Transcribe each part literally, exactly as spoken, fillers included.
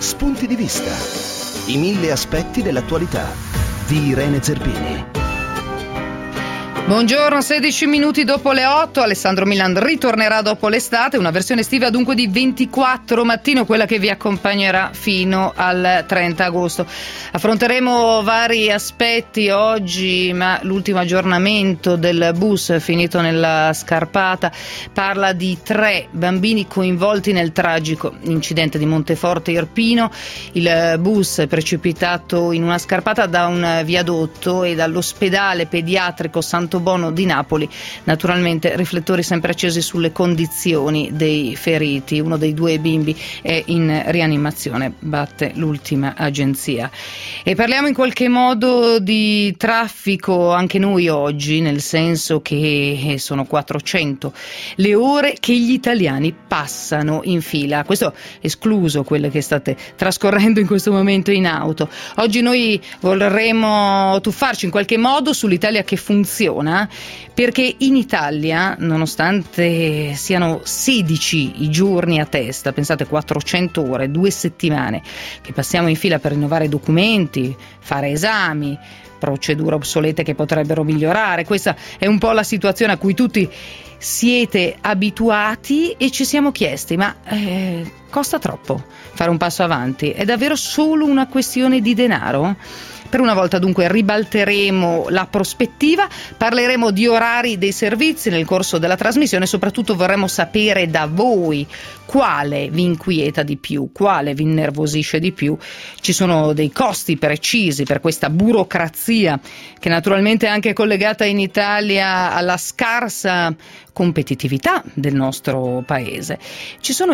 spunti di vista, i mille aspetti dell'attualità di Irene Zerbini. Buongiorno, sedici minuti dopo le otto, Alessandro Milan ritornerà dopo l'estate, una versione estiva dunque di ventiquattro mattino, quella che vi accompagnerà fino al trenta agosto. Affronteremo vari aspetti oggi, ma l'ultimo aggiornamento del bus finito nella Scarpata parla di tre bambini coinvolti nel tragico incidente di Monteforte Irpino. Il bus è precipitato in una scarpata da un viadotto e dall'ospedale pediatrico Santo Bono di Napoli, naturalmente riflettori sempre accesi sulle condizioni dei feriti. Uno dei due bimbi è in rianimazione, batte l'ultima agenzia. E parliamo in qualche modo di traffico anche noi oggi, nel senso che sono quattrocento le ore che gli italiani passano in fila, questo escluso quelle che state trascorrendo in questo momento in auto. Oggi noi vorremmo tuffarci in qualche modo sull'Italia che funziona, perché in Italia, nonostante siano sedici i giorni a testa, pensate quattrocento ore, due settimane che passiamo in fila per rinnovare documenti, fare esami, procedure obsolete che potrebbero migliorare, questa è un po' la situazione a cui tutti siete abituati e ci siamo chiesti, ma eh, costa troppo fare un passo avanti? È davvero solo una questione di denaro? Per una volta dunque ribalteremo la prospettiva, parleremo di orari dei servizi nel corso della trasmissione e soprattutto vorremmo sapere da voi quale vi inquieta di più, quale vi innervosisce di più. Ci sono dei costi precisi per questa burocrazia che naturalmente è anche collegata in Italia alla scarsa competitività del nostro paese. Ci sono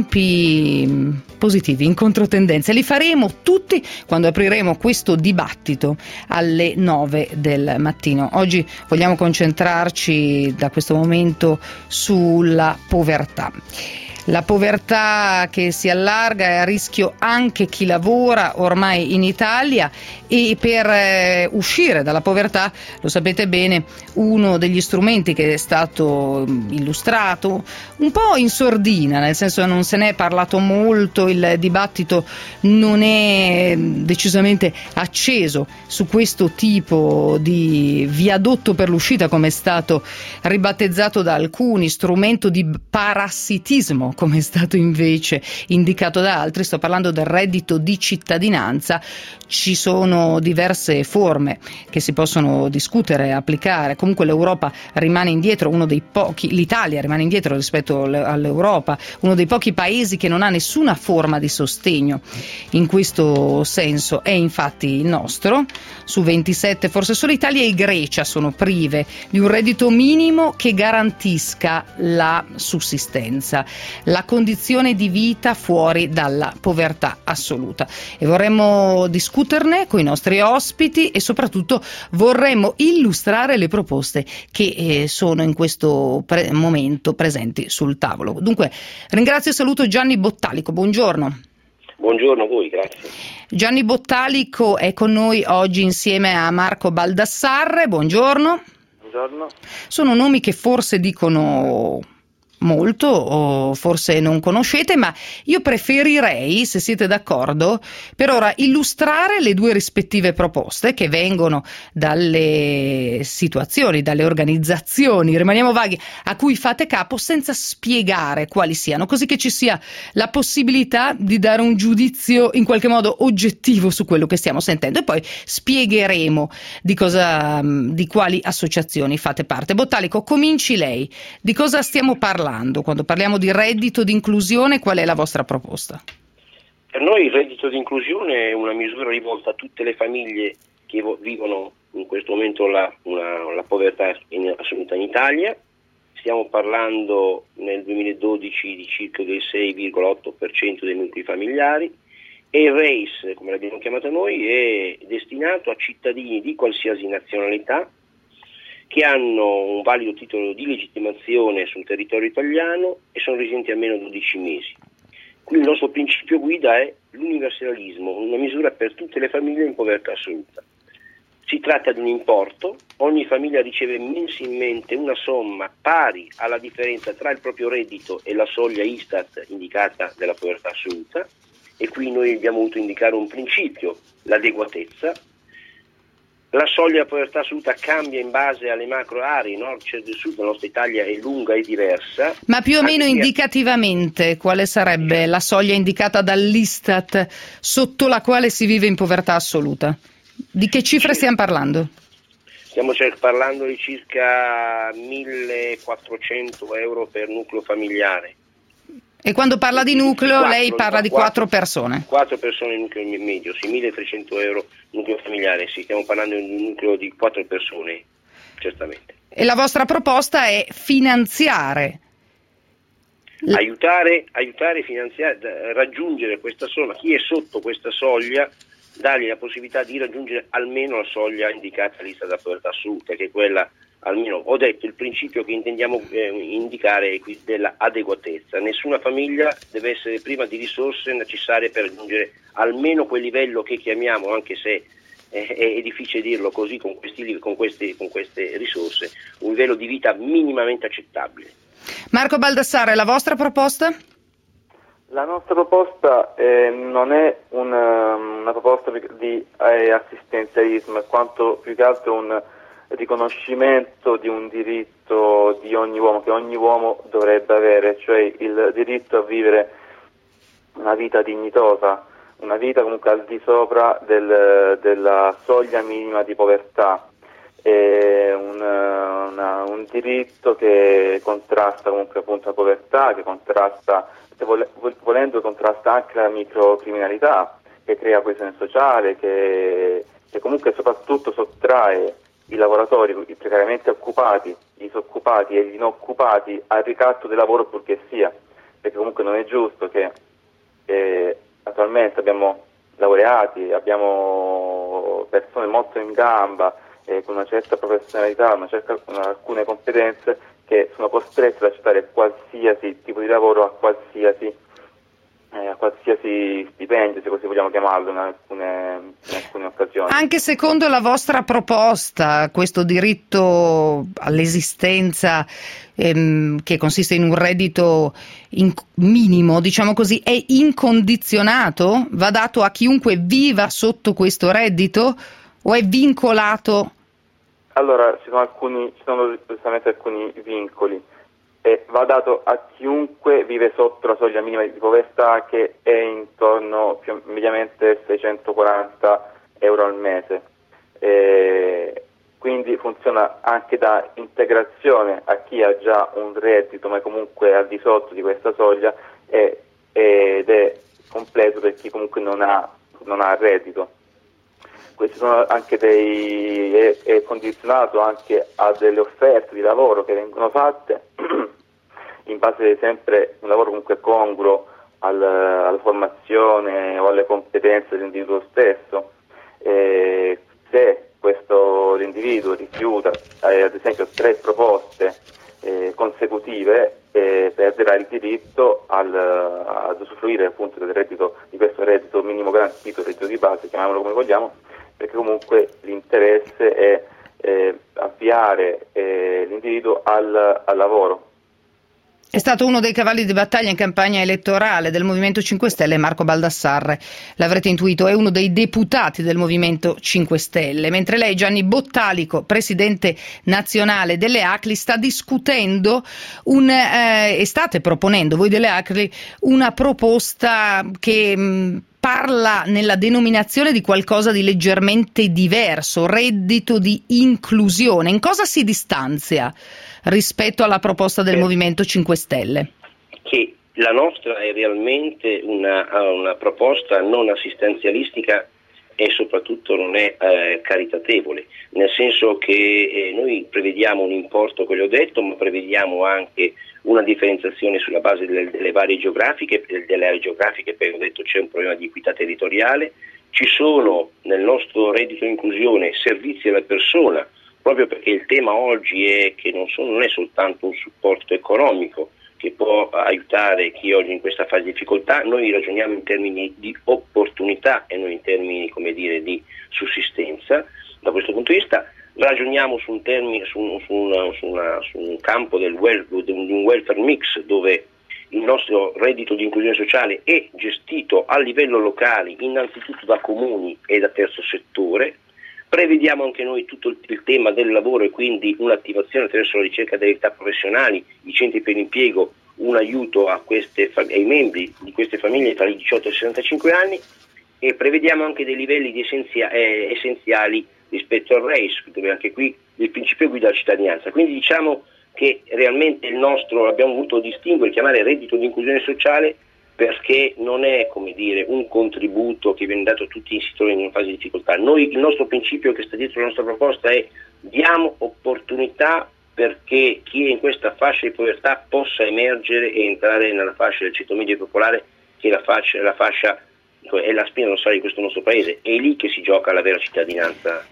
esempi positivi, in controtendenza, li faremo tutti quando apriremo questo dibattito alle nove del mattino. Oggi vogliamo concentrarci da questo momento sulla povertà. La povertà che si allarga, è a rischio anche chi lavora ormai in Italia, e per eh, uscire dalla povertà, lo sapete bene, uno degli strumenti che è stato illustrato un po' in sordina, nel senso che non se ne è parlato molto, il dibattito non è decisamente acceso su questo tipo di viadotto per l'uscita, come è stato ribattezzato da alcuni, strumento di parassitismo come è stato invece indicato da altri. Sto parlando del reddito di cittadinanza. Ci sono diverse forme che si possono discutere e applicare. Comunque l'Europa rimane indietro, uno dei pochi, l'Italia rimane indietro rispetto all'Europa, uno dei pochi paesi che non ha nessuna forma di sostegno in questo senso è infatti il nostro. Su ventisette forse solo Italia e Grecia sono prive di un reddito minimo che garantisca la sussistenza, la condizione di vita fuori dalla povertà assoluta, e vorremmo discuterne con i nostri ospiti e soprattutto vorremmo illustrare le proposte che eh, sono in questo pre- momento presenti sul tavolo. Dunque ringrazio e saluto Gianni Bottalico, buongiorno. Buongiorno a voi, grazie. Gianni Bottalico è con noi oggi insieme a Marco Baldassarre, buongiorno. Buongiorno. Sono nomi che forse dicono molto o forse non conoscete, ma io preferirei, se siete d'accordo, per ora illustrare le due rispettive proposte che vengono dalle situazioni, dalle organizzazioni, rimaniamo vaghi, a cui fate capo, senza spiegare quali siano, così che ci sia la possibilità di dare un giudizio in qualche modo oggettivo su quello che stiamo sentendo, e poi spiegheremo di cosa, di quali associazioni fate parte. Bottalico, cominci lei. Di cosa stiamo parlando? Quando parliamo di reddito di inclusione, qual è la vostra proposta? Per noi il reddito di inclusione è una misura rivolta a tutte le famiglie che vivono in questo momento la, una, la povertà in assoluta in Italia. Stiamo parlando nel duemiladodici di circa del sei virgola otto per cento dei nuclei familiari, e il R E I S, come l'abbiamo chiamato noi, è destinato a cittadini di qualsiasi nazionalità che hanno un valido titolo di legittimazione sul territorio italiano e sono residenti almeno dodici mesi. Qui il nostro principio guida è l'universalismo, una misura per tutte le famiglie in povertà assoluta. Si tratta di un importo, ogni famiglia riceve mensilmente una somma pari alla differenza tra il proprio reddito e la soglia Istat indicata della povertà assoluta, e qui noi abbiamo voluto indicare un principio, l'adeguatezza. La soglia di povertà assoluta cambia in base alle macro aree, nord, centro e sud, la nostra Italia è lunga e diversa. Ma più o meno Anche indicativamente quale sarebbe la soglia indicata dall'Istat sotto la quale si vive in povertà assoluta? Di che cifre Sì. stiamo parlando? Stiamo parlando di circa millequattrocento euro per nucleo familiare. E quando parla di nucleo quattro, lei parla di quattro persone? Quattro persone in nucleo medio, sì, milletrecento euro nucleo familiare, sì, stiamo parlando di un nucleo di quattro persone, certamente. E la vostra proposta è finanziare? Aiutare, aiutare, finanziare, raggiungere questa soglia, chi è sotto questa soglia, dargli la possibilità di raggiungere almeno la soglia indicata all'Istat della povertà assoluta, che è quella, almeno ho detto, il principio che intendiamo eh, indicare è qui della adeguatezza. Nessuna famiglia deve essere priva di risorse necessarie per raggiungere almeno quel livello che chiamiamo, anche se eh, è difficile dirlo così con, questi, con, questi, con queste risorse, un livello di vita minimamente accettabile. Marco Baldassarre, la vostra proposta? La nostra proposta eh, non è una, una proposta di eh, assistenzialismo, quanto più che altro un riconoscimento di un diritto di ogni uomo, che ogni uomo dovrebbe avere, cioè il diritto a vivere una vita dignitosa, una vita comunque al di sopra del, della soglia minima di povertà. È un, una, un diritto che contrasta comunque appunto la povertà, che contrasta, volendo contrasta anche la microcriminalità, che crea coesione sociale, che, che comunque soprattutto sottrae i lavoratori, i precariamente occupati, i disoccupati e gli inoccupati al ricatto del lavoro purché sia, perché comunque non è giusto che eh, attualmente abbiamo laureati, abbiamo persone molto in gamba, eh, con una certa professionalità, una certa, una, alcune competenze, che sono costrette ad accettare qualsiasi tipo di lavoro a qualsiasi Eh, a qualsiasi stipendio, se così vogliamo chiamarlo, in alcune, in alcune occasioni. Anche secondo la vostra proposta, questo diritto all'esistenza ehm, che consiste in un reddito in, minimo, diciamo così, è incondizionato? Va dato a chiunque viva sotto questo reddito o è vincolato? Allora, ci sono alcuni, ci sono giustamente alcuni vincoli. E va dato a chiunque vive sotto la soglia minima di povertà, che è intorno più, mediamente seicentoquaranta euro al mese. E quindi funziona anche da integrazione a chi ha già un reddito ma comunque al di sotto di questa soglia, e, ed è completo per chi comunque non ha, non ha reddito. Questi sono anche dei, è, è condizionato anche a delle offerte di lavoro che vengono fatte in base sempre un lavoro comunque congruo al, alla formazione o alle competenze dell'individuo stesso. E se questo l'individuo rifiuta eh, ad esempio tre proposte eh, consecutive, eh, perderà il diritto al, ad usufruire appunto del reddito, di questo reddito minimo garantito, reddito di base, chiamiamolo come vogliamo, perché comunque l'interesse è eh, avviare eh, l'individuo al, al lavoro. È stato uno dei cavalli di battaglia in campagna elettorale del Movimento cinque Stelle, Marco Baldassarre, l'avrete intuito, è uno dei deputati del Movimento cinque Stelle, mentre lei, Gianni Bottalico, presidente nazionale delle A C L I, sta discutendo un, eh, e state proponendo voi delle A C L I una proposta che mh, parla nella denominazione di qualcosa di leggermente diverso, reddito di inclusione. In cosa si distanzia rispetto alla proposta del eh, Movimento cinque Stelle? Che la nostra è realmente una, una proposta non assistenzialistica e soprattutto non è eh, caritatevole, nel senso che eh, noi prevediamo un importo, come ho detto, ma prevediamo anche una differenziazione sulla base delle, delle varie geografiche, delle aree geografiche, perché ho detto c'è un problema di equità territoriale. Ci sono nel nostro reddito di inclusione servizi alla persona, proprio perché il tema oggi è che non, sono, non è soltanto un supporto economico che può aiutare chi oggi in questa fase di difficoltà. Noi ragioniamo in termini di opportunità e non in termini, come dire, di sussistenza. Da questo punto di vista ragioniamo su un, termine, su, su, una, su, una, su un campo del wel, di un welfare mix, dove il nostro reddito di inclusione sociale è gestito a livello locale, innanzitutto da comuni e da terzo settore. Prevediamo anche noi tutto il, il tema del lavoro e quindi un'attivazione attraverso la ricerca delle età professionali, i centri per l'impiego, un aiuto a queste, ai membri di queste famiglie tra i diciotto e i sessantacinque anni, e prevediamo anche dei livelli di essenzia, eh, essenziali rispetto al R E I S, dove anche qui il principio guida la cittadinanza. Quindi diciamo che realmente il nostro, abbiamo voluto distinguere, chiamare reddito di inclusione sociale, perché non è, come dire, un contributo che viene dato a tutti i settori in una fase di difficoltà. Noi, il nostro principio che sta dietro la nostra proposta è: diamo opportunità perché chi è in questa fascia di povertà possa emergere e entrare nella fascia del ceto medio e popolare, che è la fascia, la fascia è la spina dorsale di questo nostro paese. È lì che si gioca la vera cittadinanza.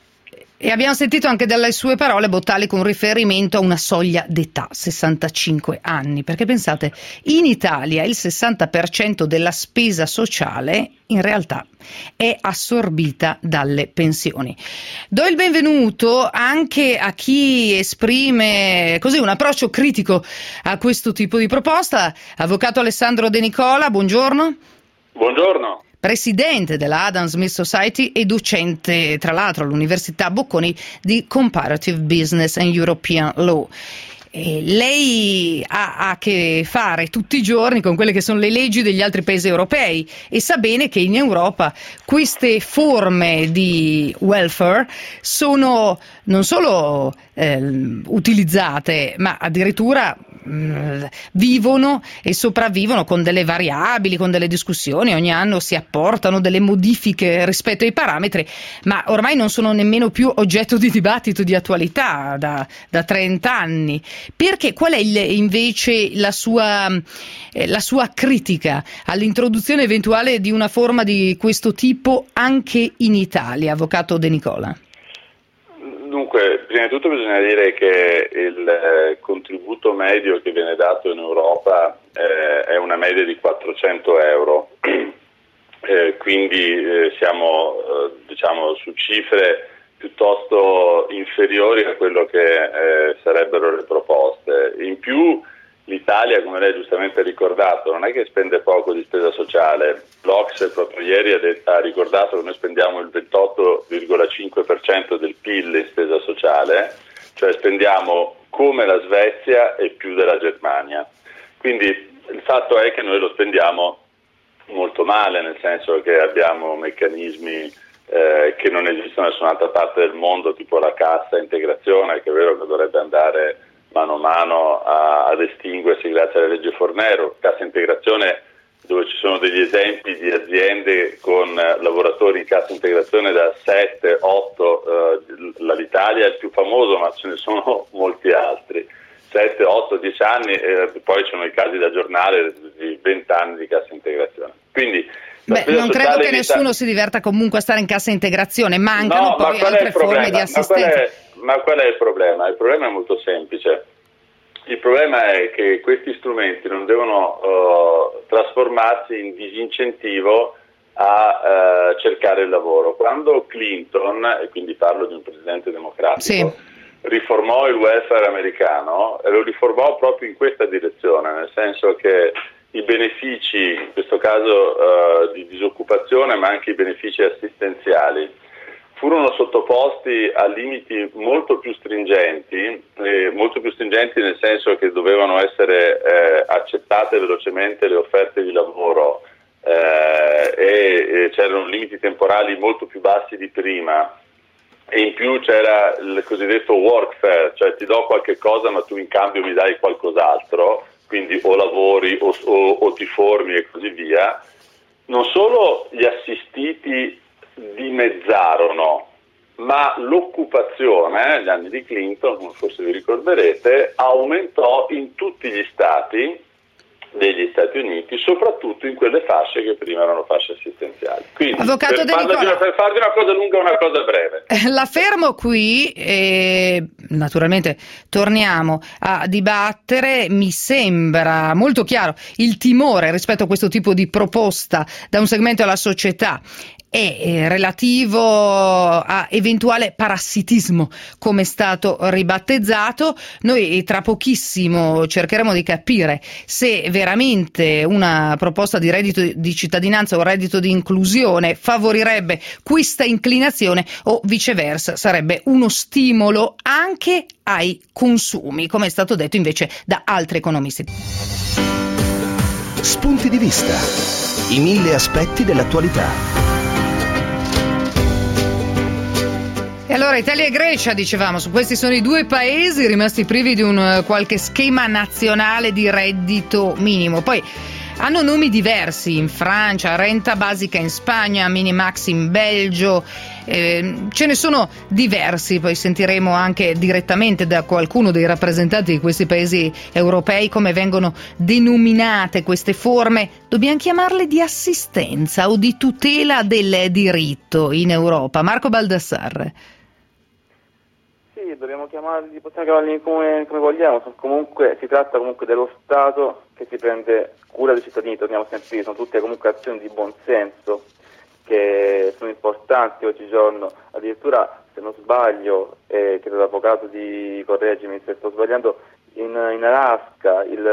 E abbiamo sentito anche dalle sue parole, Bottali, con riferimento a una soglia d'età, sessantacinque anni, perché pensate, in Italia il sessanta per cento della spesa sociale in realtà è assorbita dalle pensioni. Do il benvenuto anche a chi esprime così un approccio critico a questo tipo di proposta. Avvocato Alessandro De Nicola, buongiorno. Buongiorno. Presidente della Adam Smith Society e docente, tra l'altro, all'Università Bocconi di Comparative Business and European Law. E lei ha a che fare tutti i giorni con quelle che sono le leggi degli altri paesi europei e sa bene che in Europa queste forme di welfare sono non solo eh, utilizzate, ma addirittura mh, vivono e sopravvivono con delle variabili, con delle discussioni. Ogni anno si apportano delle modifiche rispetto ai parametri, ma ormai non sono nemmeno più oggetto di dibattito di attualità da, da trenta anni. Perché qual è il, invece la sua, eh, la sua critica all'introduzione eventuale di una forma di questo tipo anche in Italia, avvocato De Nicola? Dunque, prima di tutto bisogna dire che il eh, contributo medio che viene dato in Europa eh, è una media di quattrocento euro, eh, quindi eh, siamo eh, diciamo su cifre piuttosto inferiori a quello che eh, sarebbero le proposte. In più l'Italia, come lei giustamente ha ricordato, non è che spende poco di spesa sociale. L'O C S E proprio ieri ha, detto, ha ricordato che noi spendiamo il ventotto virgola cinque per cento del P I L in spesa sociale, cioè spendiamo come la Svezia e più della Germania. Quindi il fatto è che noi lo spendiamo molto male, nel senso che abbiamo meccanismi Eh, che non esistono in nessun'altra parte del mondo, tipo la cassa integrazione, che è vero che dovrebbe andare mano a mano a, ad estinguersi grazie alla legge Fornero. Cassa integrazione dove ci sono degli esempi di aziende con eh, lavoratori in cassa integrazione da sette, otto, eh, l'Italia è il più famoso, ma ce ne sono molti altri, sette, otto, dieci anni, e poi ci sono i casi da giornale di venti anni di cassa integrazione. Quindi Beh, non credo che nessuno Ita- si diverta comunque a stare in cassa integrazione, mancano no, poi ma altre forme di assistenza. Ma qual, è, ma qual è il problema? Il problema è molto semplice. Il problema è che questi strumenti non devono uh, trasformarsi in disincentivo a uh, cercare il lavoro. Quando Clinton, e quindi parlo di un presidente democratico, sì, riformò il welfare americano, lo riformò proprio in questa direzione, nel senso che i benefici, in questo caso uh, di disoccupazione, ma anche i benefici assistenziali, furono sottoposti a limiti molto più stringenti, eh, molto più stringenti nel senso che dovevano essere eh, accettate velocemente le offerte di lavoro eh, e, e c'erano limiti temporali molto più bassi di prima, e in più c'era il cosiddetto workfare, cioè ti do qualche cosa ma tu in cambio mi dai qualcos'altro, quindi o lavori o, o, o ti formi e così via. Non solo gli assistiti dimezzarono, ma l'occupazione, negli anni di Clinton, come forse vi ricorderete, aumentò in tutti gli stati degli Stati Uniti, soprattutto in quelle fasce che prima erano fasce assistenziali. Quindi, Avvocato per, De Nicola, una, per farvi una cosa lunga e una cosa breve. La fermo qui e naturalmente torniamo a dibattere. Mi sembra molto chiaro il timore rispetto a questo tipo di proposta da un segmento della società è relativo a eventuale parassitismo, come è stato ribattezzato. Noi tra pochissimo cercheremo di capire se veramente una proposta di reddito di cittadinanza o reddito di inclusione favorirebbe questa inclinazione o viceversa sarebbe uno stimolo anche ai consumi, come è stato detto invece da altri economisti. Spunti di vista, i mille aspetti dell'attualità. E allora Italia e Grecia, dicevamo, su questi sono i due paesi rimasti privi di un uh, qualche schema nazionale di reddito minimo. Poi hanno nomi diversi in Francia, renta basica in Spagna, minimax in Belgio, eh, ce ne sono diversi, poi sentiremo anche direttamente da qualcuno dei rappresentanti di questi paesi europei come vengono denominate queste forme. Dobbiamo chiamarle di assistenza o di tutela del diritto in Europa. Marco Baldassarre. Sì, dobbiamo chiamarli, possiamo chiamarli come, come vogliamo, comunque si tratta comunque dello Stato che si prende cura dei cittadini, torniamo sempre lì, sono tutte comunque azioni di buon senso che sono importanti oggigiorno, addirittura se non sbaglio, eh, credo l'avvocato di correggimi se sto sbagliando, in, in Alaska il,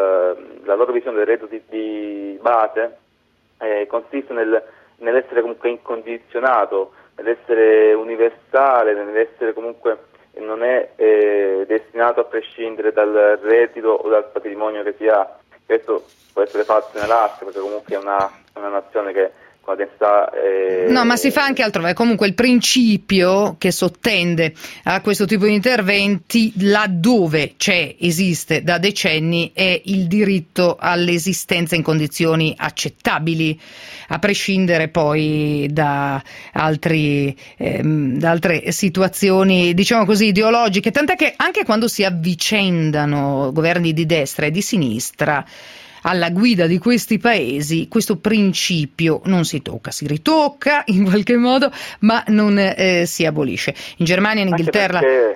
la loro visione del reddito di, di base eh, consiste nel, nell'essere comunque incondizionato, nell'essere universale, nell'essere comunque non è eh, destinato a prescindere dal reddito o dal patrimonio che si ha. Questo può essere fatto in Alaska perché comunque è una, una nazione che con la densità eh... no, ma si fa anche altrove. Comunque il principio che sottende a questo tipo di interventi laddove c'è, esiste da decenni, è il diritto all'esistenza in condizioni accettabili, a prescindere poi da altri ehm, da altre situazioni, diciamo così, ideologiche, tant'è che anche quando si avvicendano governi di destra e di sinistra alla guida di questi paesi, questo principio non si tocca, si ritocca in qualche modo, ma non eh, si abolisce. In Germania e in Inghilterra... Perché,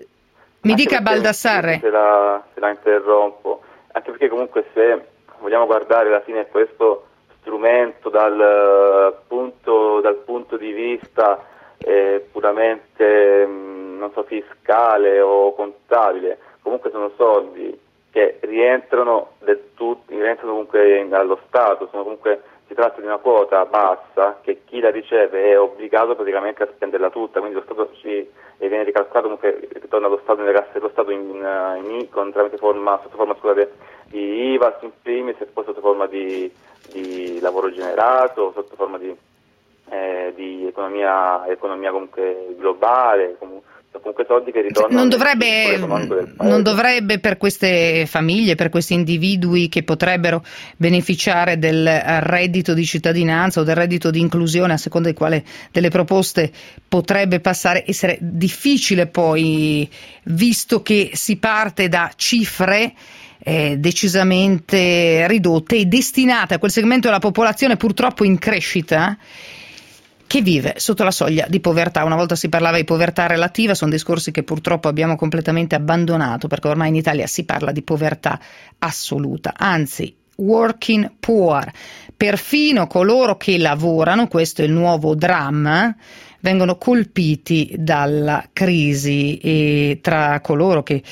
mi dica Baldassarre. Se la, se la interrompo, anche perché comunque se vogliamo guardare alla fine questo strumento dal punto, dal punto di vista eh, puramente mh, non so, fiscale o contabile, comunque sono soldi che rientrano del tutto, rientrano comunque allo Stato, sono comunque, si tratta di una quota bassa che chi la riceve è obbligato praticamente a spenderla tutta, quindi lo Stato ci e viene ricalcolato, comunque ritorna allo Stato, nelle casse dello Stato in, in, in con, tramite forma, sotto forma scusate, di I V A S in primis e poi sotto forma di, di lavoro generato, sotto forma di, eh, di economia, economia comunque globale, comunque, comunque soldi che ritornano. Non dovrebbe, non dovrebbe per queste famiglie, per questi individui che potrebbero beneficiare del reddito di cittadinanza o del reddito di inclusione, a seconda di quale delle proposte potrebbe passare, essere difficile poi, visto che si parte da cifre Eh, decisamente ridotte e destinate a quel segmento della popolazione purtroppo in crescita che vive sotto la soglia di povertà. Una volta si parlava di povertà relativa, sono discorsi che purtroppo abbiamo completamente abbandonato, perché ormai in Italia si parla di povertà assoluta, anzi working poor, perfino coloro che lavorano, questo è il nuovo dramma, vengono colpiti dalla crisi, e tra coloro che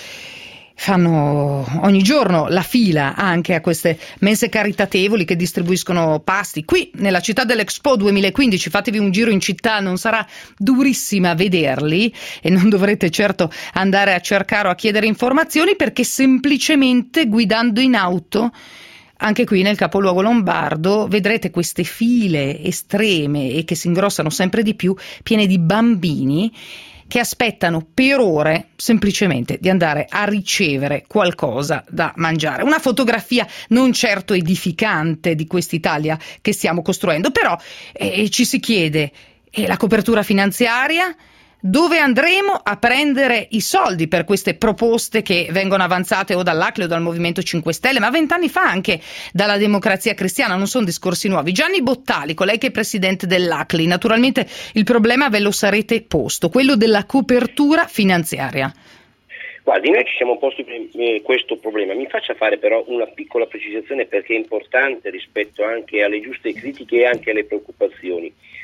fanno ogni giorno la fila anche a queste mense caritatevoli che distribuiscono pasti. Qui nella città dell'Expo duemilaquindici, fatevi un giro in città, non sarà durissima vederli e non dovrete certo andare a cercare o a chiedere informazioni, perché semplicemente guidando in auto, anche qui nel capoluogo lombardo, vedrete queste file estreme e che si ingrossano sempre di più, piene di bambini che aspettano per ore semplicemente di andare a ricevere qualcosa da mangiare. Una fotografia non certo edificante di quest'Italia che stiamo costruendo, però eh, ci si chiede, eh, la copertura finanziaria? Dove andremo a prendere i soldi per queste proposte che vengono avanzate o dall'A C L E o dal Movimento cinque Stelle, ma vent'anni fa anche dalla Democrazia Cristiana? Non sono discorsi nuovi. Gianni Bottalico, lei che è presidente dell'A C L I, naturalmente il problema ve lo sarete posto, quello della copertura finanziaria. Guardi, noi ci siamo posti eh, questo problema. Mi faccia fare però una piccola precisazione, perché è importante rispetto anche alle giuste critiche e anche alle preoccupazioni.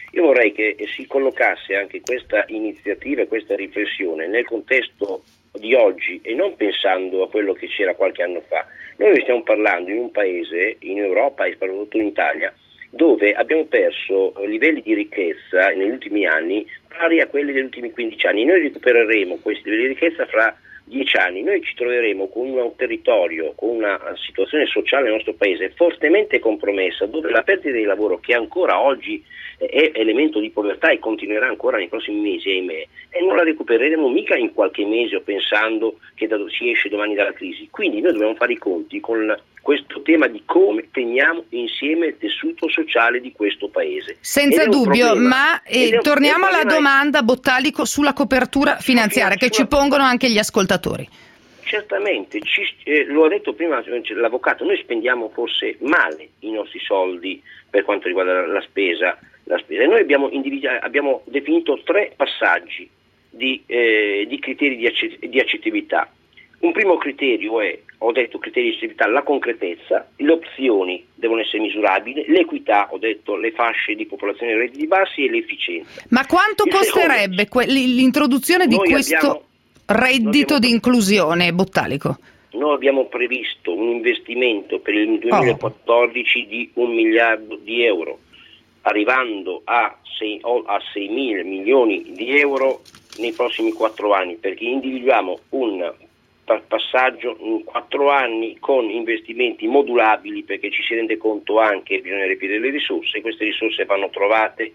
Io vorrei che si collocasse anche questa iniziativa e questa riflessione nel contesto di oggi e non pensando a quello che c'era qualche anno fa. Noi stiamo parlando in un paese, in Europa e soprattutto in Italia, dove abbiamo perso livelli di ricchezza negli ultimi anni pari a quelli degli ultimi quindici anni. Noi recupereremo questi livelli di ricchezza fra dieci anni, noi ci troveremo con un territorio, con una situazione sociale nel nostro paese fortemente compromessa, dove la perdita di lavoro, che ancora oggi è elemento di povertà e continuerà ancora nei prossimi mesi, ahimè, e non la recupereremo mica in qualche mese o pensando che da, si esce domani dalla crisi. Quindi noi dobbiamo fare i conti con questo tema di come teniamo insieme il tessuto sociale di questo paese. Senza dubbio, problema, ma eh, torniamo alla domanda, Bottalico, sulla copertura finanziaria che ci pongono anche gli ascoltatori. Certamente, ci, eh, lo ha detto prima l'avvocato, noi spendiamo forse male i nostri soldi per quanto riguarda la spesa. La spesa. Noi abbiamo, abbiamo definito tre passaggi di, eh, di criteri di, accett- di accettibilità. Un primo criterio è, ho detto criteri di accettibilità, la concretezza, le opzioni devono essere misurabili, l'equità, ho detto le fasce di popolazione ai redditi bassi e l'efficienza. Ma quanto Il costerebbe secondo, que- l'introduzione di questo abbiamo, reddito abbiamo, di inclusione, Bottalico? Noi abbiamo previsto un investimento per il duemilaquattordici oh. di un miliardo di euro, arrivando a sei mila milioni di euro nei prossimi quattro anni, perché individuiamo un passaggio in quattro anni con investimenti modulabili, perché ci si rende conto anche che bisogna riempire le risorse, queste risorse vanno trovate,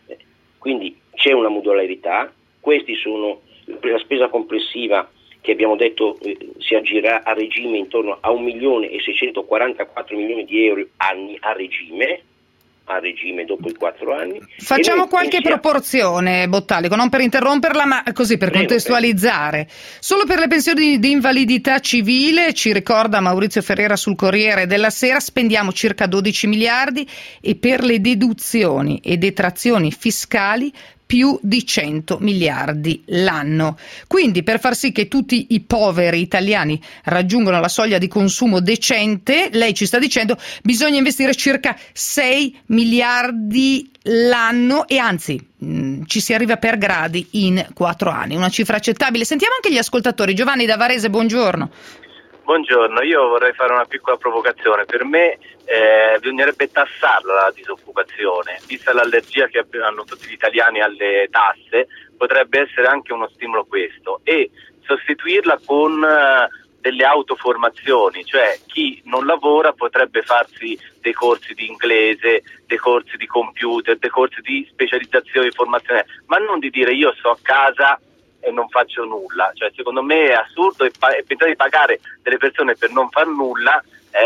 quindi c'è una modularità. Questi sono la spesa complessiva che abbiamo detto eh, si aggirerà a regime intorno a un milione e seicentoquarantaquattro milioni di euro anni a regime, a regime dopo i quattro anni. Facciamo qualche pensiamo... proporzione, Bottalico, non per interromperla, ma così per prego, contestualizzare. Prego. Solo per le pensioni di invalidità civile, ci ricorda Maurizio Ferrera sul Corriere della Sera, spendiamo circa dodici miliardi e per le deduzioni e detrazioni fiscali più di cento miliardi l'anno. Quindi per far sì che tutti i poveri italiani raggiungano la soglia di consumo decente, lei ci sta dicendo bisogna investire circa sei miliardi l'anno e anzi mh, ci si arriva per gradi in quattro anni, una cifra accettabile. Sentiamo anche gli ascoltatori. Giovanni da Varese, buongiorno. Buongiorno, io vorrei fare una piccola provocazione. Per me eh, bisognerebbe tassarla la disoccupazione, vista l'allergia che hanno tutti gli italiani alle tasse, potrebbe essere anche uno stimolo questo, e sostituirla con uh, delle autoformazioni, cioè chi non lavora potrebbe farsi dei corsi di inglese, dei corsi di computer, dei corsi di specializzazione, di formazione, ma non di dire io sto a casa e non faccio nulla. Cioè secondo me è assurdo, e, pa- e pensare di pagare delle persone per non far nulla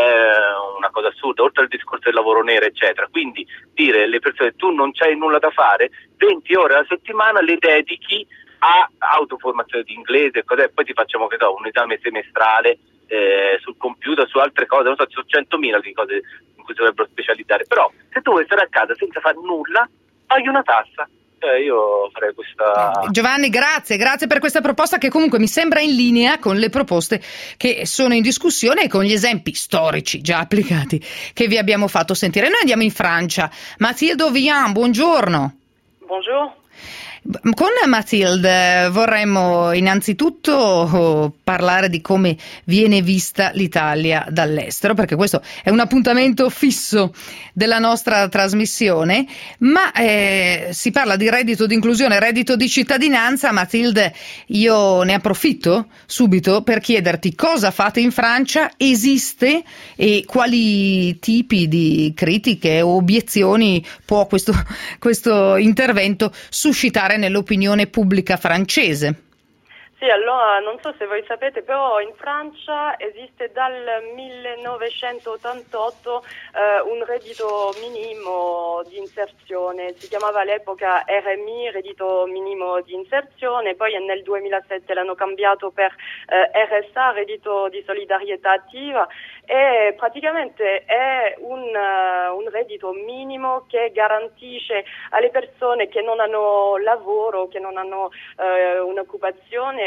è una cosa assurda, oltre al discorso del lavoro nero eccetera. Quindi dire alle persone tu non c'hai nulla da fare, venti ore alla settimana le dedichi a autoformazione di inglese, cos'è? Poi ti facciamo che so, un esame semestrale eh, sul computer, su altre cose, non so, ci sono centomila di cose in cui si dovrebbero specializzare, però se tu vuoi stare a casa senza fare nulla paghi una tassa. Eh, io farei questa... Giovanni, grazie, grazie per questa proposta che comunque mi sembra in linea con le proposte che sono in discussione e con gli esempi storici già applicati che vi abbiamo fatto sentire. Noi andiamo in Francia. Mathilde Ovian, buongiorno. Buongiorno. Con Mathilde vorremmo innanzitutto parlare di come viene vista l'Italia dall'estero, perché questo è un appuntamento fisso della nostra trasmissione, ma eh, si parla di reddito di inclusione, reddito di cittadinanza. Mathilde, io ne approfitto subito per chiederti cosa fate in Francia, esiste e quali tipi di critiche o obiezioni può questo, questo intervento suscitare nell'opinione pubblica francese. Sì, allora non so se voi sapete, però in Francia esiste dal millenovecentottantotto eh, un reddito minimo di inserzione, si chiamava all'epoca R M I, reddito minimo di inserzione, poi nel duemilasette l'hanno cambiato per eh, R S A, reddito di solidarietà attiva, e praticamente è un, uh, un reddito minimo che garantisce alle persone che non hanno lavoro, che non hanno uh, un'occupazione,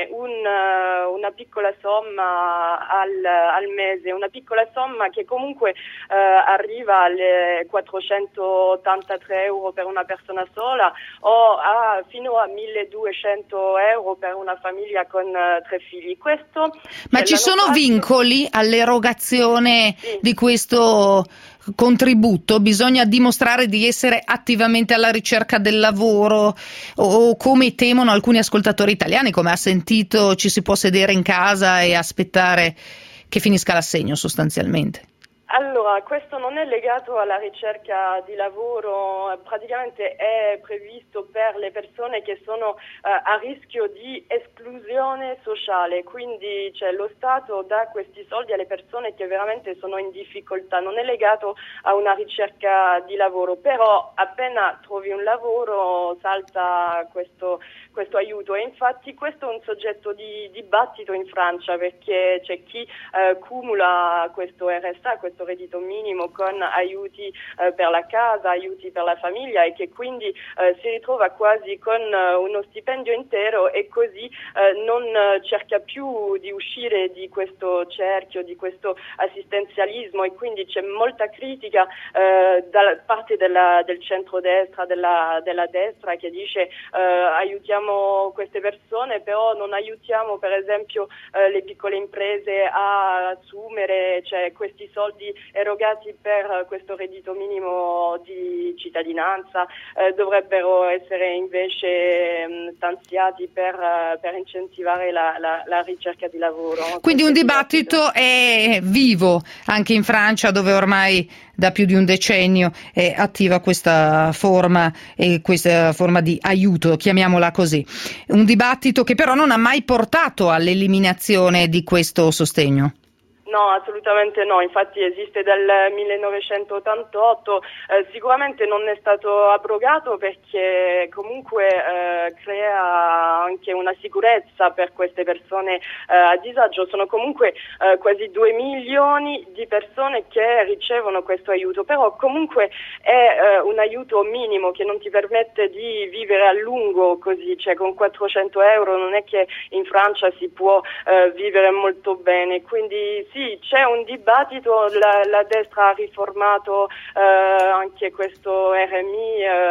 viene un, uh, una piccola somma al, al mese, una piccola somma che comunque uh, arriva alle quattrocentottantatré euro per una persona sola o a, fino a milleduecento euro per una famiglia con uh, tre figli. Questo Ma ci sono fatto... vincoli all'erogazione sì. di questo contributo? Bisogna dimostrare di essere attivamente alla ricerca del lavoro o, come temono alcuni ascoltatori italiani, come ha sentito, ci si può sedere in casa e aspettare che finisca l'assegno sostanzialmente? Allora, questo non è legato alla ricerca di lavoro, praticamente è previsto per le persone che sono eh, a rischio di esclusione sociale, quindi cioè, lo Stato dà questi soldi alle persone che veramente sono in difficoltà, non è legato a una ricerca di lavoro, però appena trovi un lavoro salta questo, questo aiuto e infatti questo è un soggetto di dibattito in Francia perché c'è chi eh, cumula questo R S A, questo reddito minimo con aiuti eh, per la casa, aiuti per la famiglia e che quindi eh, si ritrova quasi con eh, uno stipendio intero e così eh, non eh, cerca più di uscire di questo cerchio, di questo assistenzialismo e quindi c'è molta critica eh, da parte della, del centrodestra, della, della destra che dice eh, aiutiamo queste persone però non aiutiamo per esempio eh, le piccole imprese a assumere, cioè questi soldi erogati per questo reddito minimo di cittadinanza eh, dovrebbero essere invece mh, stanziati per, uh, per incentivare la, la, la ricerca di lavoro. Quindi un dibattito è vivo anche in Francia dove ormai da più di un decennio è attiva questa forma e questa forma di aiuto, chiamiamola così. Un dibattito che però non ha mai portato all'eliminazione di questo sostegno. No, assolutamente no, infatti esiste dal millenovecentottantotto, eh, sicuramente non è stato abrogato perché comunque eh, crea anche una sicurezza per queste persone eh, a disagio, sono comunque eh, quasi due milioni di persone che ricevono questo aiuto, però comunque è eh, un aiuto minimo che non ti permette di vivere a lungo così, cioè con quattrocento euro non è che in Francia si può eh, vivere molto bene, quindi sì, c'è un dibattito, la, la destra ha riformato eh, anche questo R M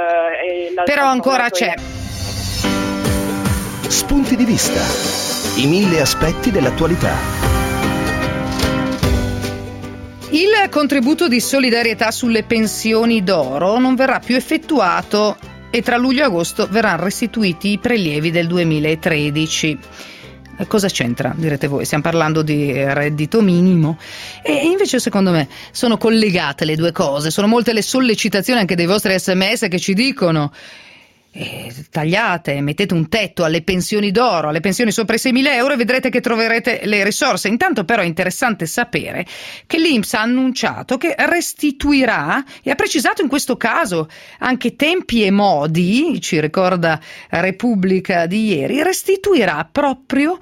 I eh, e però ancora c'è. Spunti di vista, i mille aspetti dell'attualità. Il contributo di solidarietà sulle pensioni d'oro non verrà più effettuato e tra luglio e agosto verranno restituiti i prelievi del duemilatredici. Cosa c'entra, direte voi? Stiamo parlando di reddito minimo e invece secondo me sono collegate le due cose. Sono molte le sollecitazioni anche dei vostri sms che ci dicono eh, tagliate, mettete un tetto alle pensioni d'oro, alle pensioni sopra i seimila euro e vedrete che troverete le risorse. Intanto però è interessante sapere che l'I N P S ha annunciato che restituirà e ha precisato in questo caso anche tempi e modi, ci ricorda Repubblica di ieri, restituirà proprio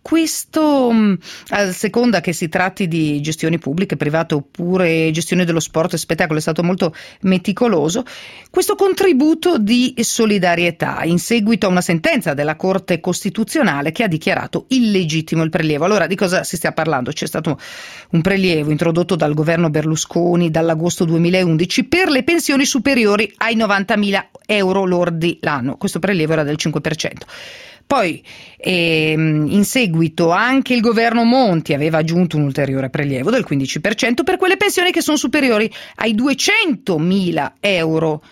questo, a seconda che si tratti di gestioni pubbliche, private oppure gestione dello sport e spettacolo, è stato molto meticoloso, questo contributo di solidarietà in seguito a una sentenza della Corte Costituzionale che ha dichiarato illegittimo il prelievo. Allora di cosa si sta parlando? C'è stato un prelievo introdotto dal governo Berlusconi dall'agosto duemilaundici per le pensioni superiori ai novantamila euro lordi l'anno. Questo prelievo era del cinque per cento. Poi ehm, in seguito anche il governo Monti aveva aggiunto un ulteriore prelievo del quindici per cento per quelle pensioni che sono superiori ai duecentomila euro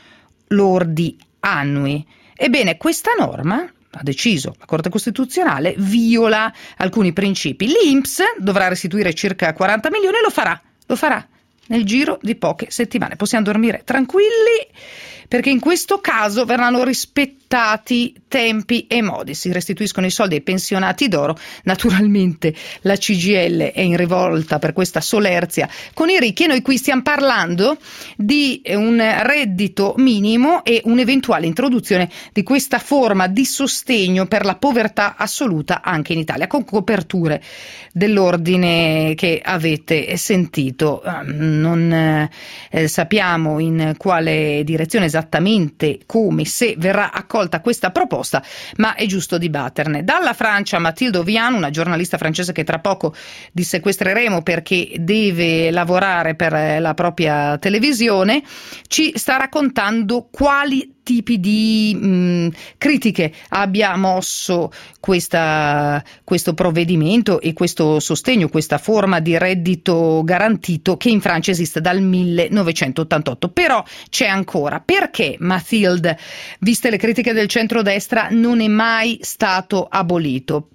lordi annui. Ebbene, questa norma, ha deciso la Corte Costituzionale, viola alcuni principi. L'I N P S dovrà restituire circa quaranta milioni e lo farà, lo farà nel giro di poche settimane. Possiamo dormire tranquilli perché in questo caso verranno rispettati tempi e modi. Si restituiscono i soldi ai pensionati d'oro. Naturalmente la C G I L è in rivolta per questa solerzia con i ricchi e noi qui stiamo parlando di un reddito minimo e un'eventuale introduzione di questa forma di sostegno per la povertà assoluta anche in Italia, con coperture dell'ordine che avete sentito. Non eh, sappiamo in quale direzione esattamente esattamente come, se verrà accolta questa proposta, ma è giusto dibatterne. Dalla Francia, Mathilde Ovian, una giornalista francese che tra poco dissequestreremo perché deve lavorare per la propria televisione, ci sta raccontando quali tipi di mh, critiche abbia mosso questa, questo provvedimento e questo sostegno, questa forma di reddito garantito che in Francia esiste dal millenovecentottantotto. Però c'è ancora. Perché, Mathilde, viste le critiche del centrodestra, non è mai stato abolito?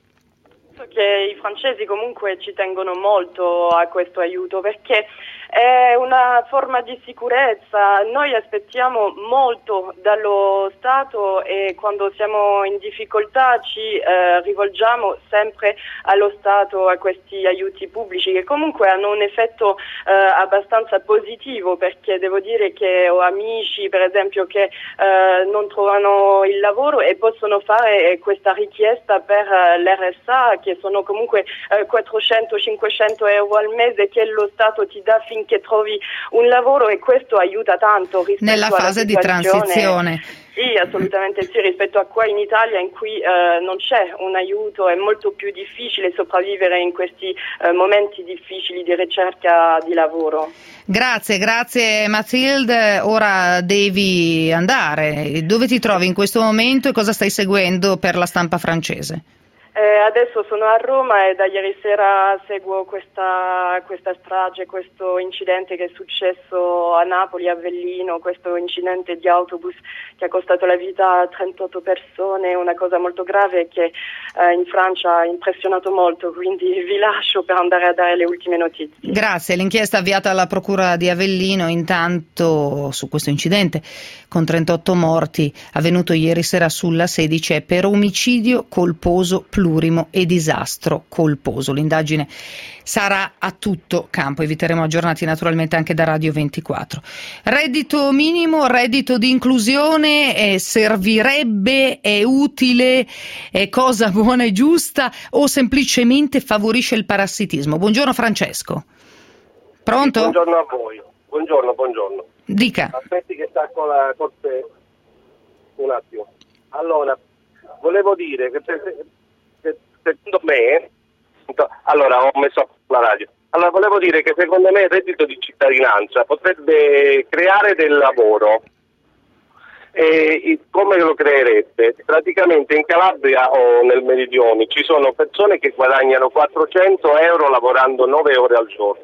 Che i francesi comunque ci tengono molto a questo aiuto, perché è una forma di sicurezza. Noi aspettiamo molto dallo Stato e quando siamo in difficoltà ci eh, rivolgiamo sempre allo Stato, a questi aiuti pubblici che comunque hanno un effetto eh, abbastanza positivo, perché devo dire che ho amici per esempio che eh, non trovano il lavoro e possono fare questa richiesta per eh, l'R S A, che sono comunque eh, quattrocento cinquecento euro al mese che lo Stato ti dà finché trovi un lavoro, e questo aiuta tanto rispetto nella fase di transizione. Sì, assolutamente sì, rispetto a qua in Italia in cui eh, non c'è un aiuto, è molto più difficile sopravvivere in questi eh, momenti difficili di ricerca di lavoro. Grazie, grazie Mathilde. Ora devi andare. Dove ti trovi in questo momento e cosa stai seguendo per la stampa francese? Eh, adesso sono a Roma e da ieri sera seguo questa, questa strage, questo incidente che è successo a Napoli, a Avellino, questo incidente di autobus che ha costato la vita a trentotto persone, una cosa molto grave che eh, in Francia ha impressionato molto, quindi vi lascio per andare a dare le ultime notizie. Grazie. L'inchiesta avviata alla Procura di Avellino intanto su questo incidente con trentotto morti avvenuto ieri sera sulla sedici è per omicidio colposo plurimo e disastro colposo. L'indagine sarà a tutto campo, eviteremo aggiornati naturalmente anche da Radio ventiquattro. Reddito minimo, reddito di inclusione, eh, servirebbe, è utile, è cosa buona e giusta o semplicemente favorisce il parassitismo? Buongiorno Francesco. Pronto? Buongiorno a voi. Buongiorno, buongiorno. Dica. Aspetti che stacco la forse un attimo. Allora, volevo dire che, che secondo me, allora ho messo la radio. Allora volevo dire che secondo me il reddito di cittadinanza potrebbe creare del lavoro. E come lo creerebbe? Praticamente in Calabria o nel Meridione ci sono persone che guadagnano quattrocento euro lavorando nove ore al giorno.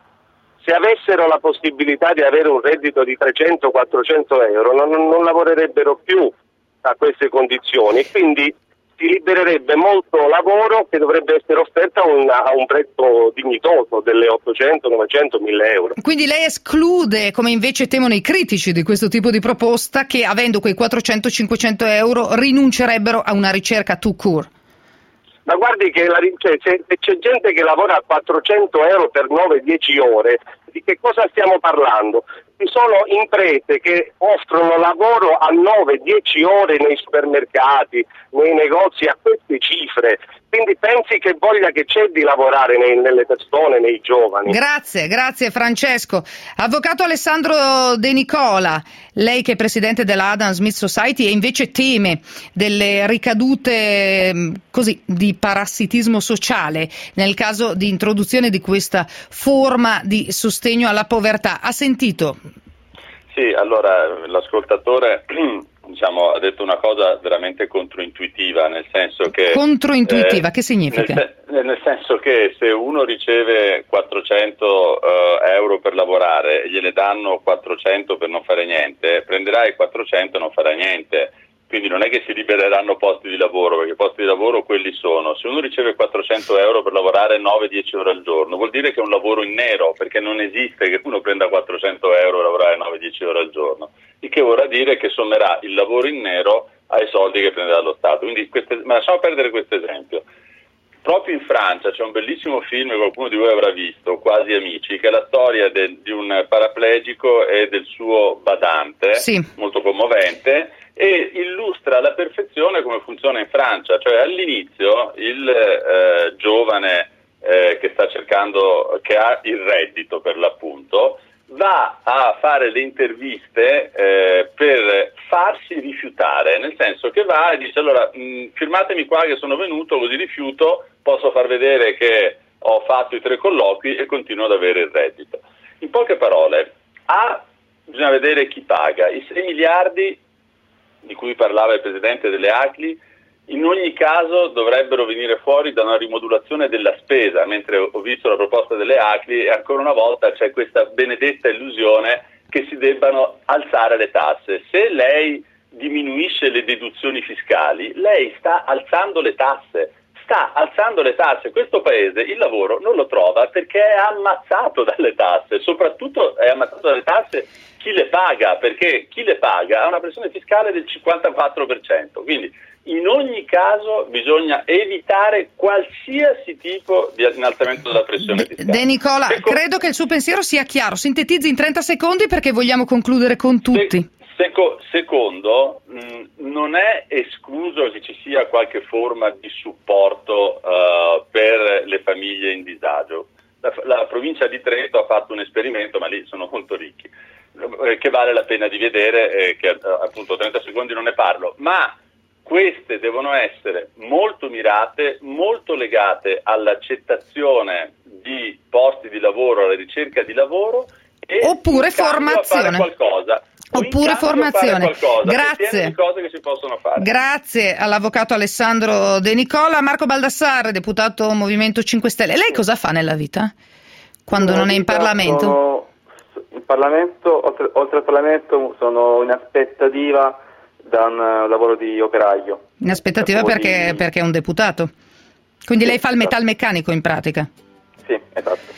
Se avessero la possibilità di avere un reddito di trecento quattrocento euro non, non lavorerebbero più a queste condizioni, quindi si libererebbe molto lavoro che dovrebbe essere offerto a un, a un prezzo dignitoso delle ottocento, novecento, mille euro. Quindi lei esclude, come invece temono i critici di questo tipo di proposta, che avendo quei quattrocento cinquecento euro rinuncerebbero a una ricerca tout court? Ma guardi che la, cioè, se, se c'è gente che lavora a quattrocento euro per nove dieci ore, di che cosa stiamo parlando? Ci sono imprese che offrono lavoro a nove dieci ore nei supermercati, nei negozi, a queste cifre. Quindi pensi che voglia che c'è di lavorare nei, nelle persone, nei giovani. Grazie, grazie Francesco. Avvocato Alessandro De Nicola, lei che è presidente della Adam Smith Society e invece teme delle ricadute così di parassitismo sociale nel caso di introduzione di questa forma di sostegno alla povertà. Ha sentito? Sì, allora l'ascoltatore diciamo, ha detto una cosa veramente controintuitiva, nel senso che... Controintuitiva, eh, che significa? Nel, nel senso che se uno riceve quattrocento eh, euro per lavorare e gliene danno quattrocento per non fare niente, prenderà i quattrocento e non farà niente. Quindi non è che si libereranno posti di lavoro, perché i posti di lavoro quelli sono. Se uno riceve quattrocento euro per lavorare nove dieci ore al giorno, vuol dire che è un lavoro in nero, perché non esiste che uno prenda quattrocento euro e lavorare nove dieci ore al giorno. Il che vorrà dire che sommerà il lavoro in nero ai soldi che prenderà lo Stato. Quindi queste, ma lasciamo perdere questo esempio. Proprio in Francia c'è un bellissimo film che qualcuno di voi avrà visto, Quasi Amici, che è la storia de, di un paraplegico e del suo badante, sì, molto commovente, e illustra alla perfezione come funziona in Francia. Cioè all'inizio il eh, giovane eh, che sta cercando, che ha il reddito per l'appunto, va a fare le interviste eh, per farsi rifiutare, nel senso che va e dice allora mh, firmatemi qua che sono venuto, così rifiuto, posso far vedere che ho fatto i tre colloqui e continuo ad avere il reddito. In poche parole, A, bisogna vedere chi paga. I sei miliardi di cui parlava il presidente delle A C L I in ogni caso dovrebbero venire fuori da una rimodulazione della spesa, mentre ho visto la proposta delle A C L I e ancora una volta c'è questa benedetta illusione che si debbano alzare le tasse. Se lei diminuisce le deduzioni fiscali, lei sta alzando le tasse, sta alzando le tasse. Questo paese il lavoro non lo trova perché è ammazzato dalle tasse, soprattutto è ammazzato dalle tasse chi le paga, perché chi le paga ha una pressione fiscale del cinquantaquattro per cento, quindi in ogni caso bisogna evitare qualsiasi tipo di innalzamento della pressione fiscale. De Nicola, Seco- credo che il suo pensiero sia chiaro. Sintetizzi in trenta secondi perché vogliamo concludere con tutti. Se- seco- secondo, mh, non è escluso che ci sia qualche forma di supporto uh, per le famiglie in disagio. La, la provincia di Trento ha fatto un esperimento, ma lì sono molto ricchi, eh, che vale la pena di vedere, eh, che eh, appunto trenta secondi non ne parlo, ma queste devono essere molto mirate, molto legate all'accettazione di posti di lavoro, alla ricerca di lavoro e oppure formazione. A fare qualcosa. Oppure formazione. Grazie. Cose che si possono fare. Grazie all'avvocato Alessandro De Nicola. Marco Baldassarre, deputato Movimento cinque Stelle. Lei cosa fa nella vita quando non è in Parlamento? Sono in Parlamento, oltre, oltre al Parlamento sono in aspettativa da un lavoro di operaio. In aspettativa perché, di... perché è un deputato. Quindi sì, lei fa il metalmeccanico in pratica? Sì, esatto.